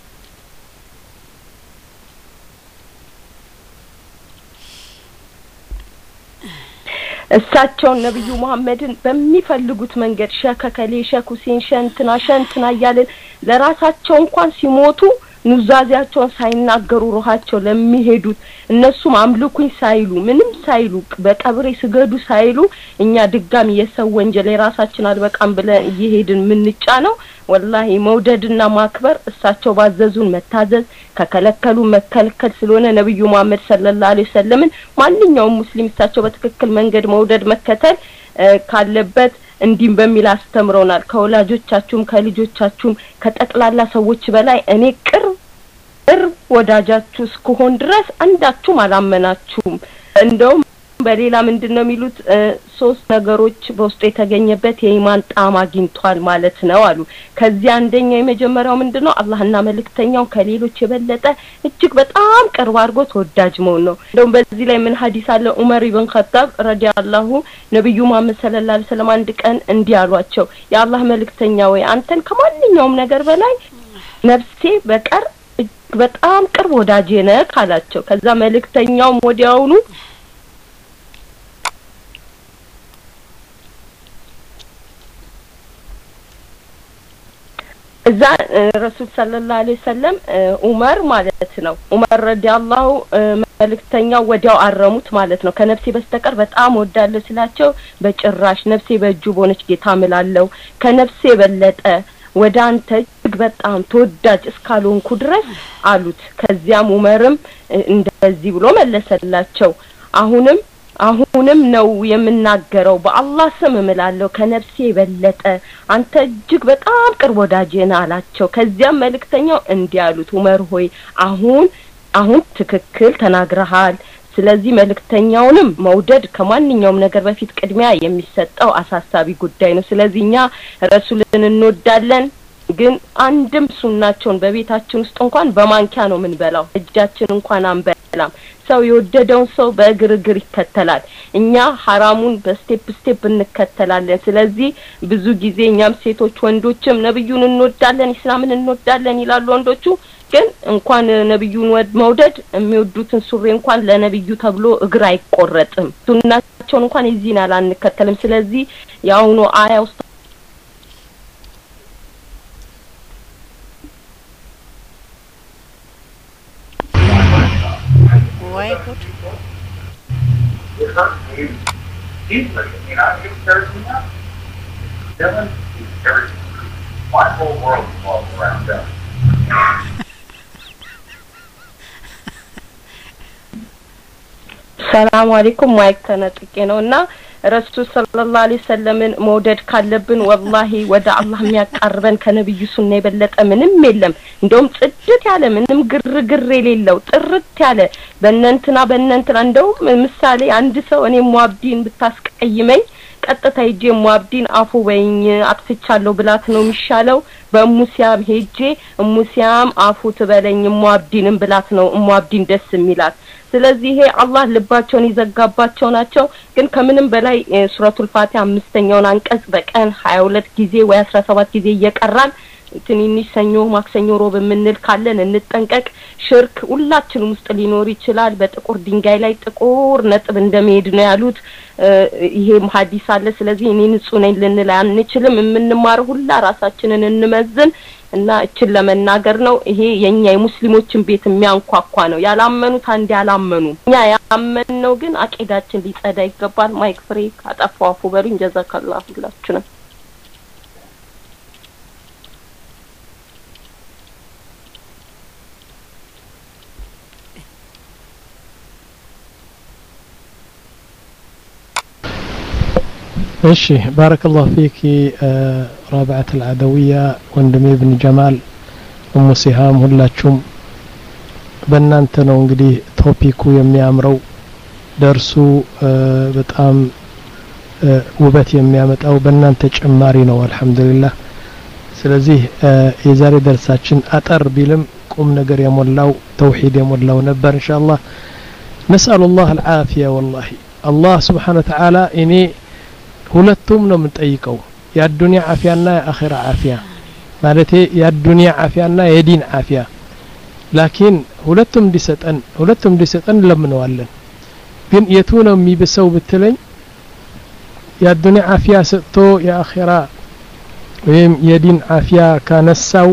እሳቸው ነብዩ መሐመድን በሚፈልጉት መንገድ ሸከከሌ ሸኩሲን ሸንትና ሸንትና ያለን ለራሳቸው እንኳን ሲሞቱ ኑዛዚያቸውን ሳይናገሩ ሩሃቸው ለሚሄዱት እነሱም አምልኩኝ ሳይሉ ምንም ሳይሉ በቀብሬ ስገዱ ሳይሉ እኛ ድጋሚ የሰው ወንጀል የራሳችን አልበቃም ብለን ይሄድን ምንጫ ነው ወላሂ መውደድና ማክበር እሳቸው ባዘዙን መታዘዝ ከከለከሉ መከልከል ስለሆነ ነብዩ መሐመድ ሰለላሁ ዐለይሂ ወሰለም ማንኛውም ሙስሊም እሳቸው በትክክል መንገድ መውደድ መከተል ካለበት እንዲም በሚል አስተምረውናል ከወላጆቻችሁም ከልጆቻችሁም ከጠቅላላ ሰዎች በላይ እኔ ቅር ቅር ወዳጃችሁ እስከሆን ድረስ አንዳችሁም አላመናችሁም እንደው በሌላ ምንድነው የሚሉት ሶስት ነገሮች በውስጡ የተገኘበት የኢማን ጣዕም አግኝቷል ማለት ነው አሉ ከዚህ አንደኛው የመጀመሪያው ምንድነው አላህና መልእክተኛው ከሌሎች የበለጠ እጅግ በጣም ቅርብ አድርጎ ተወዳጅ መሆን ነው እንደው በዚህ ላይ ምን ሐዲስ አለ ዑመር ኢብኑ ኸጣብ ረዲየላሁ ነብዩ መሐመድ ሰለላሁ ዐለይሂ ወሰለም አንድ ቀን እንዲህ አሏቸው የአላህ መልእክተኛ ወይ አንተን ከማንኛውም ነገር በላይ ነፍሴ በቀር በጣም ቅርብ ወዳጄ ነህ ካላቸው ከዛ መልእክተኛው ወዲያውኑ እዛ ረሱል ሰለላሁ ዐለይሂ ወሰለም ዑመር ማለት ነው ዑመር ረዲየላሁ መልእክተኛው ወዲያው አረሙት ማለት ነው ከነፍሴ በስተቀር በጣም ወዳለ ስላቸው በጭራሽ ነፍሴ በእጁ ሆነች ጌታ ምላለው ከነፍሴ በለጠ ወዳንተ እጅግ በጣም ተወዳጅ እስካልሆንኩ ድረስ አሉት ከዚያም ዑመርም እንደዚህ ብሎ መለሰላቸው አሁንም አሁንም ነው የምናገረው በአላህ ስም እምላለው ከነፍሴ በለጠ አንተ እጅግ በጣም ቅርብ ወዳጄ ነህ አላቸው ከዚያም መልእክተኛው እንዲያሉት ዑመር ሆይ አሁን አሁን ትክክል ተናግረሃል ስለዚህ መልእክተኛውንም መውደድ ከማንኛውም ነገር በፊት ቅድሚያ የሚሰጠው አሳሳቢ ጉዳይ ነው ስለዚህኛ ረሱልን እንወዳለን ግን አንድም ሱናቸውን በቤታችን ውስጥ እንኳን በማንኪያ ነው ምን በላው እጃችን እንኳን አንበላም ሰው የወደደውን ሰው በእግርግር ይከተላል እኛ ሐራሙን በስቴፕ ስቴፕ እንከተላለን ስለዚህ ብዙ ጊዜ እኛም ሴቶች ወንዶችም ነብዩን እንወዳለን እስላምን እንወዳለን ይላሉ ወንዶቹ ግን እንኳን ነብዩን ወድ መውደድ የሚወዱትን ሱሪ እንኳን ለነብዩ ተብሎ እግር አይቆረጥም ሱናቸውን እንኳን እዚህና ላንከተልም ስለዚህ ያው ነው አያ ውስጥ ወይ ጉድ ሰላም አለይኩም ማይክ ተነጥቄ ነውና ረሱል ሰለላሁ ዐለይሂ ወሰለምን መውደድ ካለብን ወላሂ ወደ አላህ የሚያቀርበን ከነብዩ ሱና የበለጠ ምንም የለም እንደውም ጽድት ያለ ምንም ግርግር የሌለው ጥርት ያለ በእነንትና በእነንትና እንደውም ምሳሌ አንድ ሰው እኔ ሙአብዲን ብታስቀይመኝ ቀጥታ ሄጄ ሙአብዲን አፉ በይኝ አጥፍቻለሁ ብላት ነው የሚሻለው በሙሲያም ሄጄ ሙሲያም አፉ ትበለኝ ሙአብዲንም ብላት ነው ሙአብዲን ደስ የሚላት ስለዚህ ይሄ አላህ ልባቸውን ይዘጋባቸው ናቸው ግን ከምንም በላይ ሱረቱል ፋቲሃ አምስተኛውን አንቀጽ በቀን ሃያ ሁለት ጊዜ ወይ አስራ ሰባት ጊዜ እየቀራን ትንንሽ ሰኞ ማክሰኞ ሮብ ምንል ካለን እንጠንቀቅ ሽርክ ሁላችንም ውስጥ ሊኖር ይችላል በጥቁር ድንጋይ ላይ ጥቁር ነጥብ እንደሚሄድ ነው ያሉት ይሄም ሐዲስ አለ ስለዚህ እኔ ንጹህ ነኝ ልንል አንችልም የምንማር ሁላ ራሳችንን እንመዝን እና እቺን ለመናገር ነው ይሄ የኛ የሙስሊሞችን ቤት የሚያንኳኳ ነው ያላመኑት አንድ ያላመኑ እኛ ያመንነው ግን አቂዳችን ሊጸዳ ይገባል ማይክ ፍሬ አጠፋፉ በሉኝ ጀዛከላሁ ሁላችንም እሺ ባረከላሁ ፊኪ رابعة العدوية ወንድሜ ابن جمال ኡሙ ሲሃም ሁላችሁም በእናንተ ነው እንግዲህ ቶፒኩ የሚያምረው ደርሱ በጣም ውበት የሚያመጣው በእናንተ ጭማሪ ነው አልহামዱሊላህ ስለዚህ የዛሬ ደርሳችን አጠር ቢልም ቁም ነገር የሞላው ተውሂድ የሞላው ነበር ኢንሻአላህ نسأل الله العافية والله الله سبحانه وتعالى እኔ ሁለቱም ነው የምንጠይቀው ያ ዱንያ አፊያና አኺራ አፊያ ማለት ያ ዱንያ አፊያና የዲን አፊያ ላኪን ሁለቱም ዲሰጠን ሁለቱም ዲሰጠን ለምነዋለን ግን የቱ ነው የሚብሰው ብትለኝ ያ ዱንያ አፊያ ሰጥቶ ያ አኺራ ወይም የዲን አፊያ ካነሳው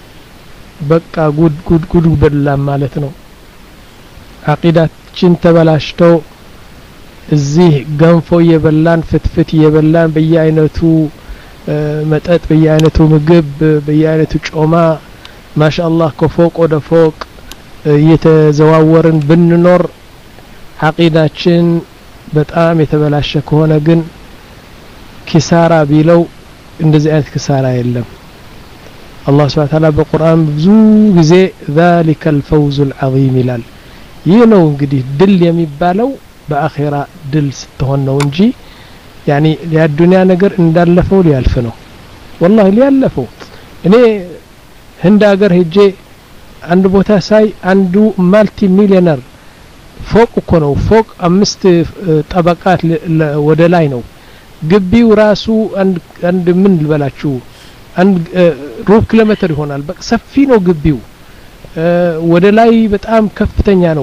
በቃ ጉድ ጉድ ጉድ በላ ማለት ነው አቂዳችን ተበላሽቶ እዚህ ገንፎ የበላን ፍትፍት የበላን በየአይነቱ መጠጥ በየአይነቱ ምግብ በየአይነቱ ጮማ ማሻአላህ ከፎቅ ወደ ፎቅ እየተዘዋወርን ብንኖር አቂዳችን በጣም የተበላሸ ከሆነ ግን ኪሳራ ቢለው እንደዚህ አይነት ኪሳራ የለም አላህ Subhanahu Wa Ta'ala በቁርአን ብዙ ጊዜ ذلك الفوز العظيم ይላል ይህ ነው እንግዲህ ድል የሚባለው በአኺራ ድል ስትሆን ነው እንጂ يعني ያ ዱንያ ነገር እንዳለፈው ሊያልፍ ነው والله ሊያልፈው እኔ ህንድ ሀገር ሄጄ አንድ ቦታ ሳይ አንዱ ማልቲ ሚሊዮነር ፎቅ እኮ ነው ፎቅ አምስት ጠበቃት ወደ ላይ ነው ግቢው ራሱ አንድ አንድ ምን ልበላችሁ አንድ ሩብ ኪሎ ሜትር ይሆናል በቃ ሰፊ ነው ግቢው ወደ ላይ በጣም ከፍተኛ ነው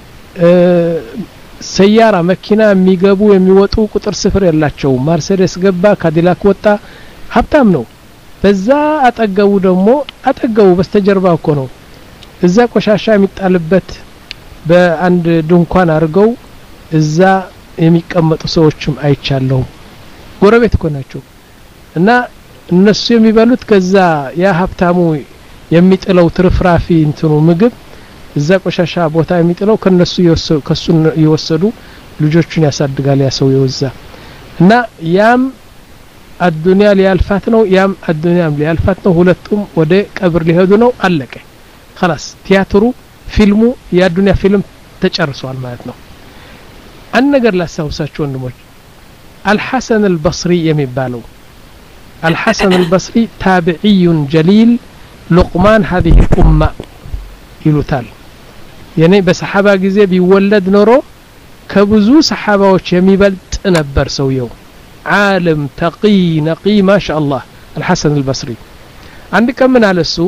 ሰያራ መኪና የሚገቡ የሚወጡ ቁጥር ስፍር ያላቸው ማርሴዲስ ገባ ካዲላክ ወጣ ሀብታም ነው በዛ አጠገቡ ደግሞ አጠገቡ በስተጀርባ እኮ ነው እዛ ቆሻሻ የሚጣልበት በአንድ ድንኳን አድርገው እዛ የሚቀመጡ ሰዎችም አይቻለው ጎረቤት እኮ ናቸው እና እነሱ የሚበሉት ከዛ ያ ሀብታሙ የሚጥለው ትርፍራፊ እንትኑ ምግብ እዛ ቆሻሻ ቦታ የሚጥለው ከነሱ ይወሰዱ ከሱ ይወሰዱ ልጆቹን ያሳድጋል ያሰው ይወዛ እና ያም አዱንያ ሊያልፋት ነው ያም አዱንያም ሊያልፋት ነው ሁለቱም ወደ ቀብር ሊሄዱ ነው አለቀ خلاص ቲያትሩ ፊልሙ የአዱንያ ፊልም ተጨርሷል ማለት ነው አንድ ነገር ላሳውሳችሁ ወንድሞች الحسن البصري የሚባለው الحسن البصري تابعي جليل لقمان هذه الأمة ይሉታል የኔ በሰሃባ ጊዜ ቢወለድ ኖሮ ከብዙ ሰሃባዎች የሚበልጥ ነበር ሰውየው عالم تقي نقي ما شاء الله الحسن البصري አንድ ቀን ምን አለሱ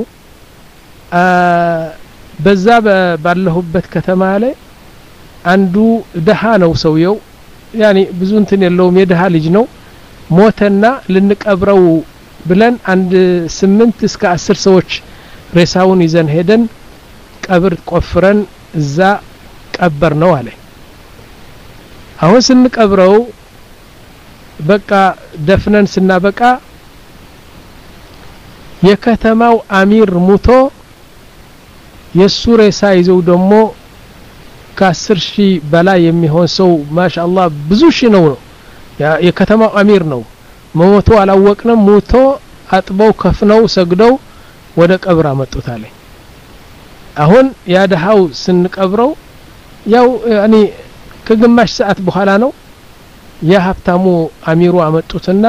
በዛ ባለሁበት ከተማ ላይ አንዱ ደሃ ነው ሰውየው ያኒ ብዙ እንትን የለውም የደሃ ልጅ ነው ሞተና ልንቀብረው ብለን አንድ ስምንት እስከ አስር ሰዎች ሬሳውን ይዘን ሄደን ቀብር ቆፍረን እዛ ቀበር ነው አለ አሁን ስንቀብረው በቃ ደፍነን ስናበቃ የከተማው አሚር ሙቶ የሱ ሬሳ ይዘው ደሞ ከአስር ሺህ በላይ የሚሆን ሰው ማሻአላህ ብዙ ሺህ ነው ያ የከተማው አሚር ነው ሞቶ አላወቅንም ሞቶ አጥበው ከፍነው ሰግደው ወደ ቀብር አመጡት አለ አሁን ያ ደሃው ስንቀብረው ያው ያኒ ከግማሽ ሰዓት በኋላ ነው ያ ሀብታሙ አሚሩ አመጡትና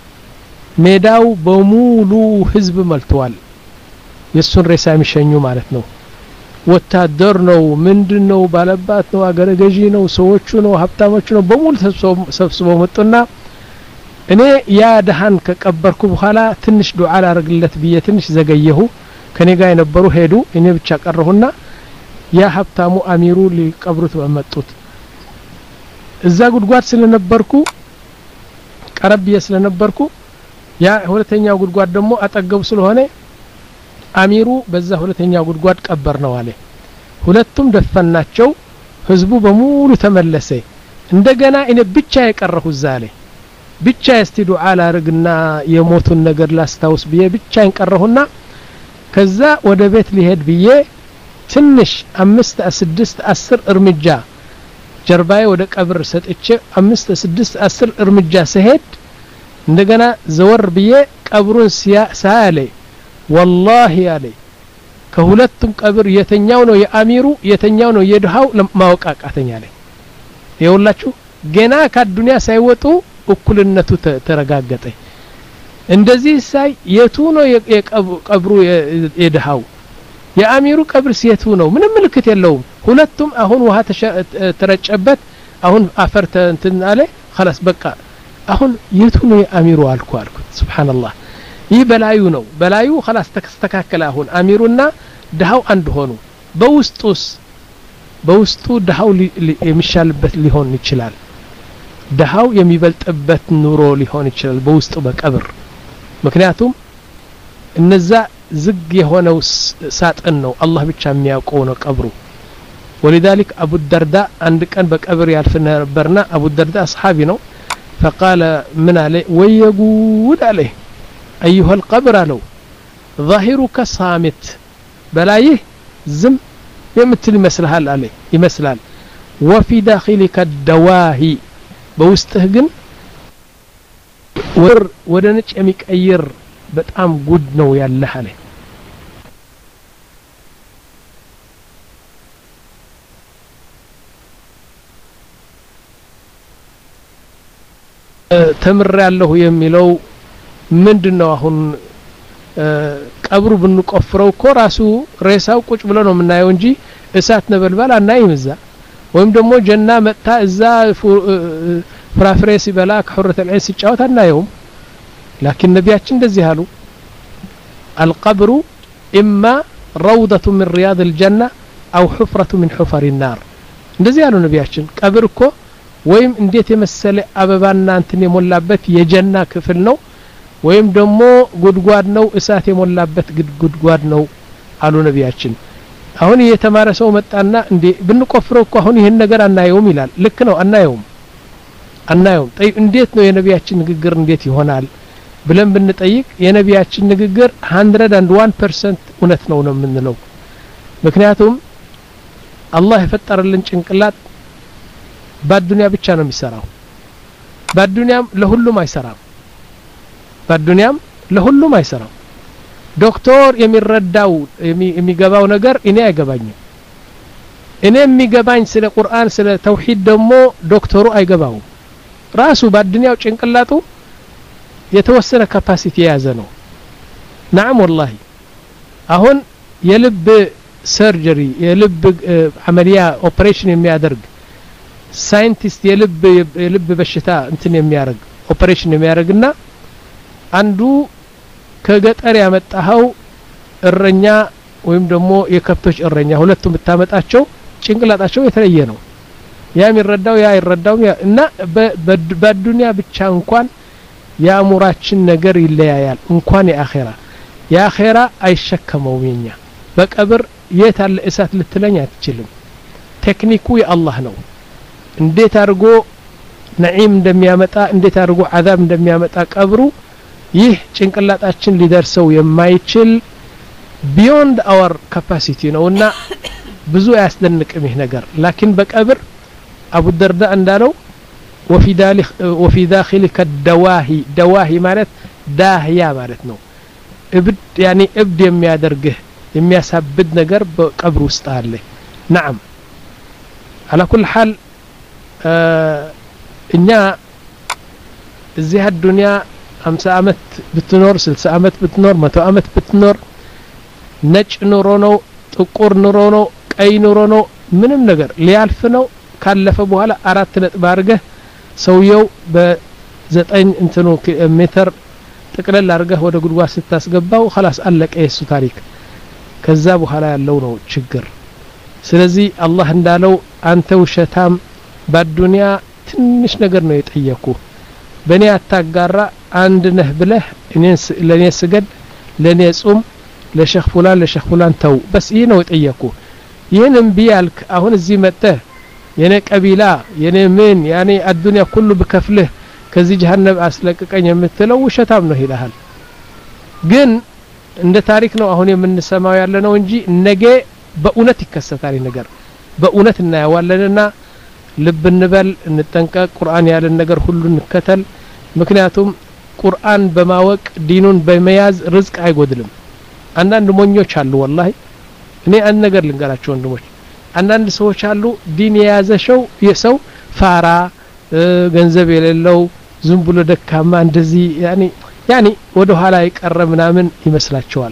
ሜዳው በሙሉ ህዝብ መልቷል የሱን ሬሳ የሚሸኙ ማለት ነው ወታደር ነው ምንድነው ባለባት ነው አገረ ገዢ ነው ሰዎቹ ነው ሀብታሞቹ ነው በሙሉ ተሰብስበው መጡና እኔ ያ ደሃን ከቀበርኩ በኋላ ትንሽ ዱዓ አላረግለት ብዬ ትንሽ ዘገየሁ ከኔ ጋር የነበሩ ሄዱ እኔ ብቻ ቀረሁና ያ ሀብታሙ አሚሩ ሊቀብሩት በመጡት እዛ ጉድጓድ ስለነበርኩ ቀረብ ስለነበርኩ ያ ሁለተኛው ጉድጓድ ደግሞ አጠገቡ ስለሆነ አሚሩ በዛ ሁለተኛው ጉድጓድ ቀበር ነው አለ ሁለቱም ደፈናቸው ህዝቡ በሙሉ ተመለሰ እንደገና እኔ ብቻ የቀረሁ ዛለ ብቻ እስቲ ዱዓ ላርግና የሞቱን ነገር ላስታውስ ብዬ ብቻ እንቀረሁና ከዛ ወደ ቤት ሊሄድ ብዬ ትንሽ አምስት ስድስት አስር እርምጃ ጀርባዬ ወደ ቀብር ሰጥቼ አምስት ስድስት አስር እርምጃ ሲሄድ እንደገና ዘወር ብዬ ቀብሩን ሳያለ والله ያለ ከሁለቱም ቀብር የተኛው ነው የአሚሩ የተኛው ነው የድሃው ማወቃቃተኛ ላይ ይኸውላችሁ ገና ከዱንያ ሳይወጡ እኩልነቱ ተረጋገጠ እንደዚህ ሳይ የቱ ነው የቀብሩ የድሃው የአሚሩ ቀብር ሲየቱ ነው ምንም ምልክት የለውም ሁለቱም አሁን ውሃ ተረጨበት አሁን አፈር እንትን አለ خلاص በቃ አሁን የቱ ነው የአሚሩ አልኩ አልኩ ሱብሃንአላህ ይህ በላዩ ነው በላዩ خلاص ተስተካከለ አሁን አሚሩና ድሃው አንድ ሆኑ በውስጡስ በውስጡ ድሃው የሚሻልበት ሊሆን ይችላል ድሃው የሚበልጥበት ኑሮ ሊሆን ይችላል በውስጡ በቀብር ምክንያቱም እነዛ ዝግ የሆነው ሳጥን ነው አላህ ብቻ የሚያውቀው ነው ቀብሩ ولذلك ابو الدرداء عند كان بقبر يالفنا ነበርና ابو الدرداء اصحابي ነው فقال من عليه ويقول عليه ايها القبر له ظاهرك صامت بلايه زم يمثل يመስልሃል عليه يመስላል وفي داخلك الدواهي በውስጥህ ግን ወር ወደ ነጭ የሚቀየር በጣም ጉድ ነው ያለህ አለ ተምር ያለው የሚለው ምንድነው አሁን ቀብሩ ብንቆፍረው እኮ ራሱ ሬሳው ቁጭ ብሎ ነው የምናየው እንጂ እሳት ነበልባል አናይም እዛ ወይም ደግሞ ጀና መጣ እዛ ፍራፍሬ ሲበላ ከሁረት العين ሲጫወት አናየውም لكن ነቢያችን እንደዚህ አሉ القبر اما روضة من رياض الجنة او حفرة من حفر النار እንደዚህ አሉ ነቢያችን ቀብር እኮ ወይም እንዴት የመሰለ አበባና እንትን የሞላበት የጀና ክፍል ነው ወይም ደግሞ ጉድጓድ ነው እሳት የሞላበት ጉድጓድ ነው አሉ ነቢያችን አሁን የተማረ ሰው መጣና እንዴ ብንቆፍረው እኮ አሁን ይሄን ነገር አናየውም ይላል ልክ ነው አናየውም አናየውም ጠይ እንዴት ነው የነቢያችን ንግግር እንዴት ይሆናል ብለን ብንጠይቅ የነቢያችን ንግግር one hundred one percent እውነት ነው ነው የምንለው ምክንያቱም አላህ የፈጠረልን ጭንቅላት በዱንያ ብቻ ነው የሚሰራው በዱንያም ለሁሉም አይሰራም በዱንያም ለሁሉም አይሰራም ዶክተር የሚረዳው የሚገባው ነገር እኔ አይገባኝም እኔ የሚገባኝ ስለ ቁርአን ስለ ተውሂድ ደግሞ ዶክተሩ አይገባው ራሱ በዱንያው ጭንቅላቱ የተወሰነ ካፓሲቲ የያዘ ነው نعم والله አሁን የልብ ሰርጀሪ የልብ አመሊያ ኦፕሬሽን የሚያደርግ ሳይንቲስት የልብ የልብ በሽታ እንትን የሚያደርግ ኦፕሬሽን የሚያደርግና አንዱ ከገጠር ያመጣው እረኛ ወይም ደግሞ የከብቶች እረኛ ሁለቱም ተመጣጣቸው ጭንቅላታቸው የተለየ ነው ያ የሚረዳው ያ ይረዳው እና በዱንያ ብቻ እንኳን ያሙራችን ነገር ይለያያል እንኳን የአኺራ የአኺራ አይሸከመው የኛ በቀብር የታለ እሳት ልትለኝ አትችልም ቴክኒኩ የአላህ ነው እንዴት አድርጎ ነዒም እንደሚያመጣ እንዴት አድርጎ አዛብ እንደሚያመጣ ቀብሩ ይህ ጭንቅላታችን ሊደርሰው የማይችል beyond our capacity ነውና ብዙ ያስደንቅም ይህ ነገር ላኪን በቀብር አቡ ደርዳ እንዳለው وفي داخل وفي داخلك الدواهي دواهي ማለት ዳህያ ማለት ነው እብድ يعني እብድ የሚያደርግህ የሚያሳብድ ነገር በቀብር ውስጥ አለ نعم على كل حال እኛ እዚህ الدنيا خمسين አመት ብትኖር ስልሳ አመት ብትኖር መቶ አመት ብትኖር ነጭ ኑሮ ነው ጥቁር ኑሮ ነው ቀይ ኑሮ ነው ምንም ነገር ሊያልፍ ነው ካለፈ በኋላ አራት ነጥብ አድርገህ ሰውየው በዘጠኝ እንትኑ ሜትር ጥቅለል አድርገህ ወደ ጉድጓድ ስታስገባው خلاص አለቀ የሱ ታሪክ ከዛ በኋላ ያለው ነው ችግር ስለዚህ አላህ እንዳለው አንተ ውሸታም በዱንያ ትንሽ ነገር ነው የጠየቁ በእኔ አታጋራ አንድ ነህ ብለህ እኔን ለኔ ስገድ ለኔ ጾም ለሼኽ ፉላን ለሼኽ ፉላን ተው በስ ይሄ ነው የጠየቁ ይሄንም ቢያልክ አሁን እዚህ መጥተህ የኔ ቀቢላ የኔ ምን ያኔ አዱንያ ሁሉ በከፍልህ ከዚህ ጀሃነም አስለቀቀኝ የምትለው ውሸታም ነው ይላል ግን እንደ ታሪክ ነው አሁን የምንሰማው ያለ ነው እንጂ ነገ በእውነት ይከሰታል ነገር በእውነት እናያዋለንና ልብ እንበል እንጠንቀቅ ቁርአን ያለን ነገር ሁሉ እንከተል ምክንያቱም ቁርአን በማወቅ ዲኑን በመያዝ ርዝቅ አይጎድልም አንዳንድ ሞኞች አሉ والله እኔ አንድ ነገር ልንገራችሁ ወንድሞች አንዳንድ ሰዎች አሉ ዲን የያዘው የሰው ፋራ ገንዘብ የሌለው ዝም ብሎ ደካማ እንደዚህ ያኒ ያኒ ወደ ኋላ ይቀረ ምናምን ይመስላቸዋል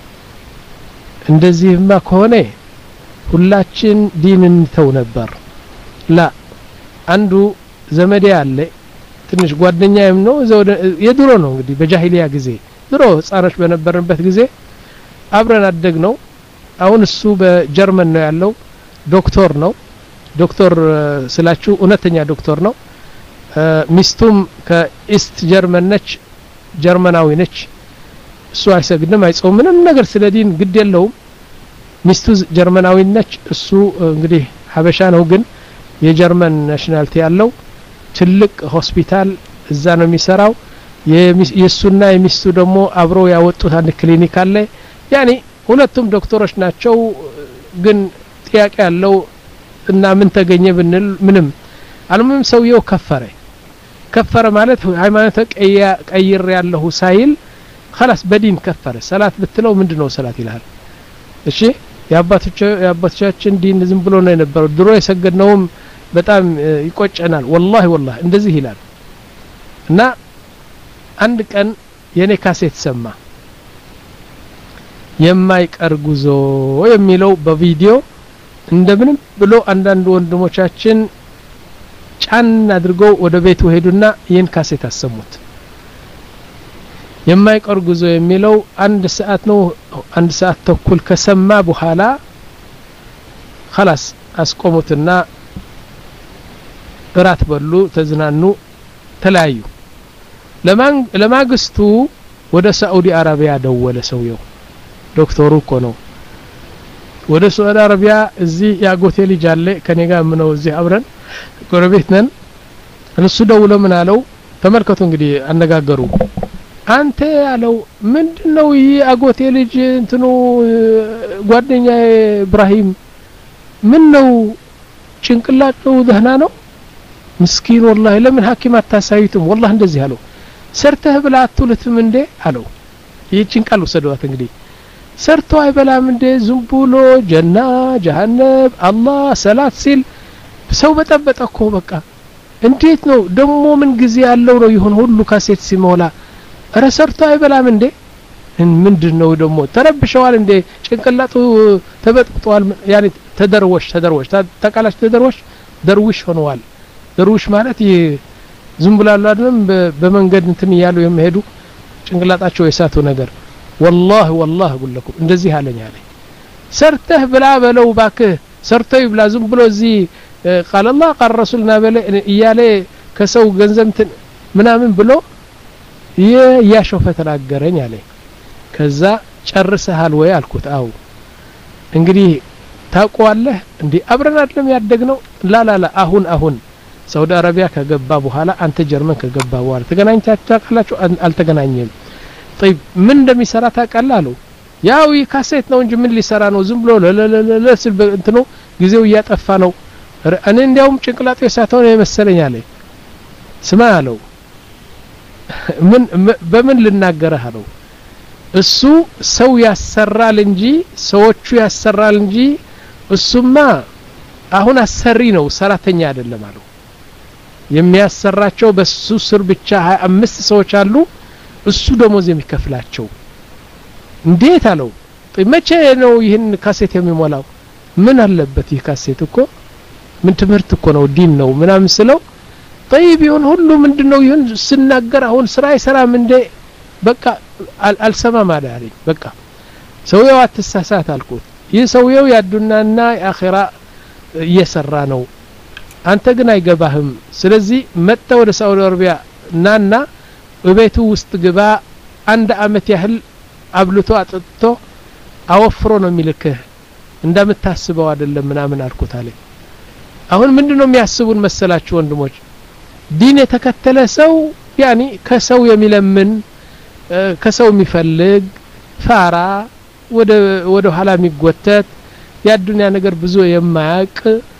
እንደዚህማ ከሆነ ሁላችን ዲን እንተው ነበር ላ አንዱ ዘመዴ አለ ትንሽ ጓደኛዬም ነው የድሮ ነው እንግዲህ በጃሂሊያ ጊዜ ድሮ ጻኖች በነበርንበት ጊዜ አብረን አደግ ነው አሁን እሱ በጀርመን ነው ያለው ዶክተር ነው ዶክተር ስላችሁ እውነተኛ ዶክተር ነው ሚስቱም ከኢስት ጀርመን ነች ጀርመናዊ ነች እሱ አይሰግድም አይጾም ምንም ነገር ስለ ዲን ግድ የለውም ሚስቱ ጀርመናዊ ነች እሱ እንግዲህ ሀበሻ ነው ግን የጀርመን ናሽናሊቲ ያለው ትልቅ ሆስፒታል እዛ ነው የሚሰራው የሱና የሚስቱ ደግሞ አብረው ያወጡት አንድ ክሊኒክ አለ ያኒ ሁለቱም ዶክተሮች ናቸው ግን ጥያቄ ያለው እና ምን ተገኘ ብንል ምንም አልሙም ሰውየው ከፈረ ከፈረ ማለት ሃይማኖት ቀይር ያለው ሳይል خلاص በዲን ከፈረ ሰላት ብትለው ምንድነው ሰላት ይላል እሺ ያባቶች ያባቶቻችን ዲን ዝም ብሎ ነው የነበረው ድሮ የሰገድነውም በጣም ይቆጨናል والله والله እንደዚህ ይላል እና አንድ ቀን የኔ ካሴት ሰማ የማይቀር ጉዞ የሚለው በቪዲዮ እንደምንም ብሎ አንዳንድ ወንድሞቻችን ጫን አድርገው ወደ ቤቱ ሄዱና ይህን ካሴት አሰሙት የማይቀር ጉዞ የሚለው አንድ ሰዓት ነው አንድ ሰዓት ተኩል ከሰማ በኋላ خلاص አስቆሙትና እራት በሉ ተዝናኑ ተለያዩ ለማን ለማግስቱ ወደ ሳዑዲ አረቢያ ደወለ ሰውየው ዶክተሩ እኮ ነው ወደ ሳዑዲ አረቢያ እዚህ ያጎቴ ልጅ አለ ከኔ ጋር ምነው እዚህ አብረን ጎረቤት ነን እሱ ደውሎ ምን አለው ተመልከቱ እንግዲህ አነጋገሩ አንተ ያለው ምንድነው ይሄ አጎቴ ልጅ እንትኑ ጓደኛ ኢብራሂም ምን ነው ጭንቅላቱ ደህና ነው ምስኪን والله ለምን ሐኪም አታሳዩትም والله እንደዚህ አለው ሰርተህ ብላ አትሉትም እንዴ አለው ይህችን ቃል ወሰደዋት እንግዲህ ሰርቶ አይበላም እንዴ ዝም ብሎ ጀና ጀሃነም አላህ ሰላት ሲል ሰው በጠበጠኮ በቃ እንዴት ነው ደሞ ምን ጊዜ ያለው ነው ይሁን ሁሉ ካሴት ሲሞላ አረ ሰርቶ አይበላም እንዴ ምንድነው ደሞ ተረብሸዋል እንዴ ጭንቅላቱ ተበጥብጧል ያኒ ተደርወሽ ተደርወሽ ተቃላሽ ተደርወሽ ደርውሽ ሆነዋል ደርውሽ ማለት ዝም ብላሉ አይደለም በመንገድ እንትን ያሉ የሚሄዱ ጭንቅላታቸው የሳቱ ነገር والله والله اقول لكم እንደዚህ አለኝ አለ ሰርተህ ብላ በለው ባክህ ሰርቶ ይብላ ዝም ብሎ እዚህ قال الله قال رسولنا በለ እያለ ከሰው ገንዘብ ምናምን ብሎ ያሾፈ ተናገረኝ አለ ከዛ ጨርሰሃል ወይ አልኩት አው እንግዲህ ታቋለህ እንዴ አብረን አይደለም ያደግነው ላ ላ ላ አሁን አሁን ሳውዲ አረቢያ ከገባ በኋላ አንተ ጀርመን ከገባ በኋላ ተገናኝታችሁ ታውቃላችሁ አልተገናኘም طيب ምን እንደሚሰራ ታውቃለህ ያው ይካሴት ነው እንጂ ምን ሊሰራ ነው ዝም ብሎ ለለለለስል እንትኑ ጊዜው ያጠፋ ነው እኔ እንዲያውም ጭንቅላጤ ሳተው ነው መሰለኝ አለ ስማ አለው ምን በምን ልናገርህ አለው እሱ ሰው ያሰራል እንጂ ሰዎቹ ያሰራል እንጂ እሱማ አሁን አሰሪ ነው ሰራተኛ አይደለም አለው የሚያሰራቸው በሱ ስር ብቻ ሃያ አምስት ሰዎች አሉ እሱ ደሞዝ የሚከፍላቸው እንዴት አለው መቼ ነው ይህን ካሴት የሚሞላው ምን አለበት ይህ ካሴት እኮ ምን ትምህርት እኮ ነው ዲን ነው ምናምን ስለው طيب ይሁን ሁሉ ምንድነው ይሁን ስናገር አሁን ስራ ይሰራም እንደ በቃ አልሰማም አለኝ በቃ ሰውየው አትሳሳት አልኩት ይህ ሰውየው ያዱናና የአኺራ እየሰራ ነው አንተ ግን አይገባህም ስለዚህ መጣ ወደ ሳውዲ አረቢያ ናና በቤቱ ውስጥ ግባ አንድ አመት ያህል አብልቶ አጥጥቶ አወፍሮ ነው የሚልክህ እንደምታስበው አይደለም ምናምን አልኩት አለኝ አሁን ምንድነው የሚያስቡን መሰላችሁ ወንድሞች ዲን የተከተለ ሰው ያኒ ከሰው የሚለምን ከሰው የሚፈልግ ፋራ ወደ ወደ ኋላ የሚጎተት ያዱንያ ነገር ብዙ የማያቅ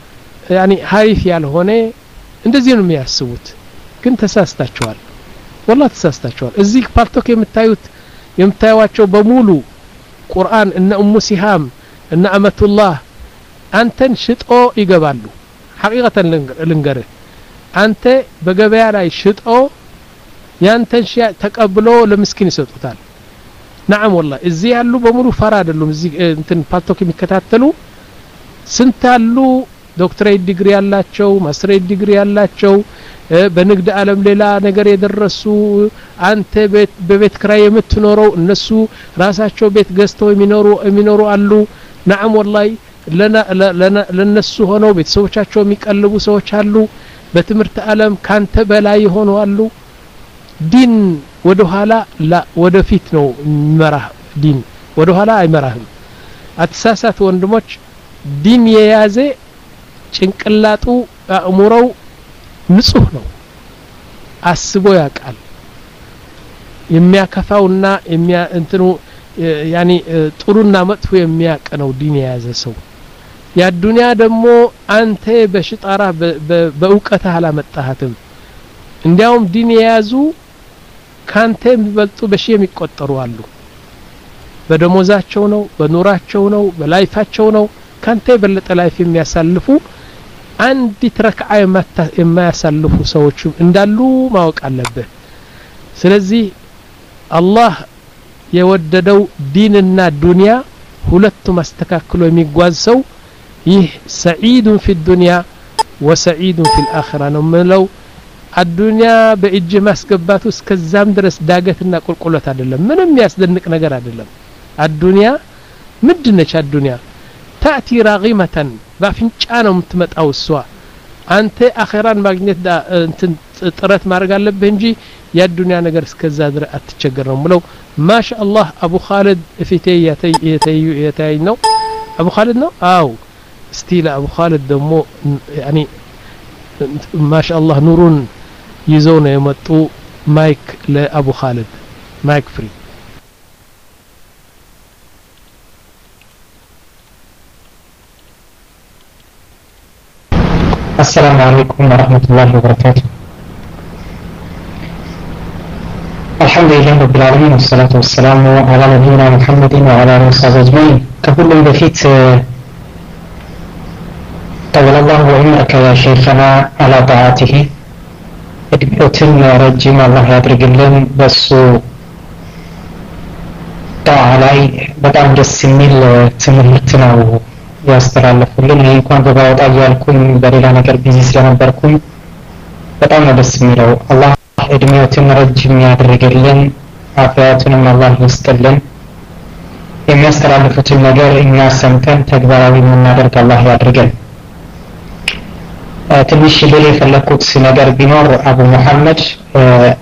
ያኒ ሀሪፍ ያልሆነ እንደዚህ ነው የሚያስቡት ግን ተሳስታችኋል والله ተሳስታችኋል እዚህ ፓርቶክ የምታዩት የምታዩዋቸው በሙሉ ቁርአን እና ኡሙ ሲሃም እና አመቱላህ አንተን ሽጦ ይገባሉ ሐቂቀተን ልንገርህ አንተ በገበያ ላይ ሽጦ ያንተን ሺያ ተቀብሎ ለምስኪን ይሰጡታል نعم والله እዚህ ያሉ በሙሉ ፈራ አይደሉም እዚህ እንትን ፓርቶክ የሚከታተሉ ስንት አሉ ዶክተሬት ዲግሪ ያላቸው ማስተሬት ዲግሪ ያላቸው በንግድ ዓለም ሌላ ነገር የደረሱ አንተ ቤት በቤት ክራይ የምትኖረው እነሱ ራሳቸው ቤት ገዝተው የሚኖሩ የሚኖሩ አሉ نعم والله ለና ለነሱ ሆነው ቤተሰቦቻቸው የሚቀልቡ ሰዎች አሉ በትምህርት ዓለም ካንተ በላይ ሆኖ አሉ ዲን ወደ ኋላ ላ ወደፊት ነው መራህ ዲን ወደ ኋላ አይመራህም አትሳሳት ወንድሞች ዲን የያዘ ጭንቅላጡ አእምሮው ንጹህ ነው አስቦ ያቃል የሚያከፋውና የሚያ እንትኑ ያኒ ጥሩና መጥፎ የሚያቀ ነው ዲን የያዘ ሰው ያ ዱንያ ደግሞ አንተ በሽጣራ በእውቀት አላመጣሃትም እንዲያውም ዲን የያዙ ካንተ የሚበልጡ በሺ የሚቆጠሩ አሉ በደሞዛቸው ነው በኑራቸው ነው በላይፋቸው ነው ካንተ በለጠ ላይፍ የሚያሳልፉ አንዲት ረክዓ የማያሳልፉ ሰዎች እንዳሉ ማወቅ አለበት ስለዚህ አላህ የወደደው ዲንና ዱንያ ሁለቱም አስተካክሎ የሚጓዝ ሰው ይህ ሰዒድ في الدنيا وسعيد في الآخرة ነው ማለት الدنيا በእጅ ማስገባቱ እስከዛም ድረስ ዳገትና ቁልቁለት አይደለም ምንም ያስደንቅ ነገር አይደለም الدنيا ምንድነች الدنيا تأتي راغمة ባፍንጫ ነው የምትመጣው እሷ አንተ አኺራን ማግኘት እንትን ጥረት ማድረግ አለብህ እንጂ የዱንያ ነገር እስከዛ ድረስ አትቸገር ነው ብለው ማሻአላህ አቡ ኻሊድ ፊቴ የተይ ነው አቡ ኻሊድ ነው አው ስቲላ አቡ ኻሊድ ደግሞ ያኒ ማሻአላህ ኑሩን ይዘው ነው የመጡ ማይክ ለአቡ ኻሊድ ማይክ ፍሪ السلام عليكم ورحمة الله وبركاته الحمد لله رب العالمين والصلاة والسلام على نبينا محمد وعلى آله وصحبه أجمعين كل بفيت طول الله وإنك يا شيخنا على طاعته ادعوتن رجم الله يدرق لن بس طاعة لي بطعم جسميل تمرتنا ያስተላልፉልን እኔ እንኳን በባውጣ ያልኩኝ በሌላ ነገር ቢዚ ስለነበርኩኝ በጣም ነው ደስ የሚለው አላህ እድሜዎትን ረጅም ያድርግልን አፍያቱንም አላህ ይስጥልን የሚያስተላልፉትን ነገር እኛ ሰምተን ተግባራዊ የምናደርግ አላህ ያድርገን ትንሽ ልል የፈለኩት ነገር ቢኖር አቡ መሐመድ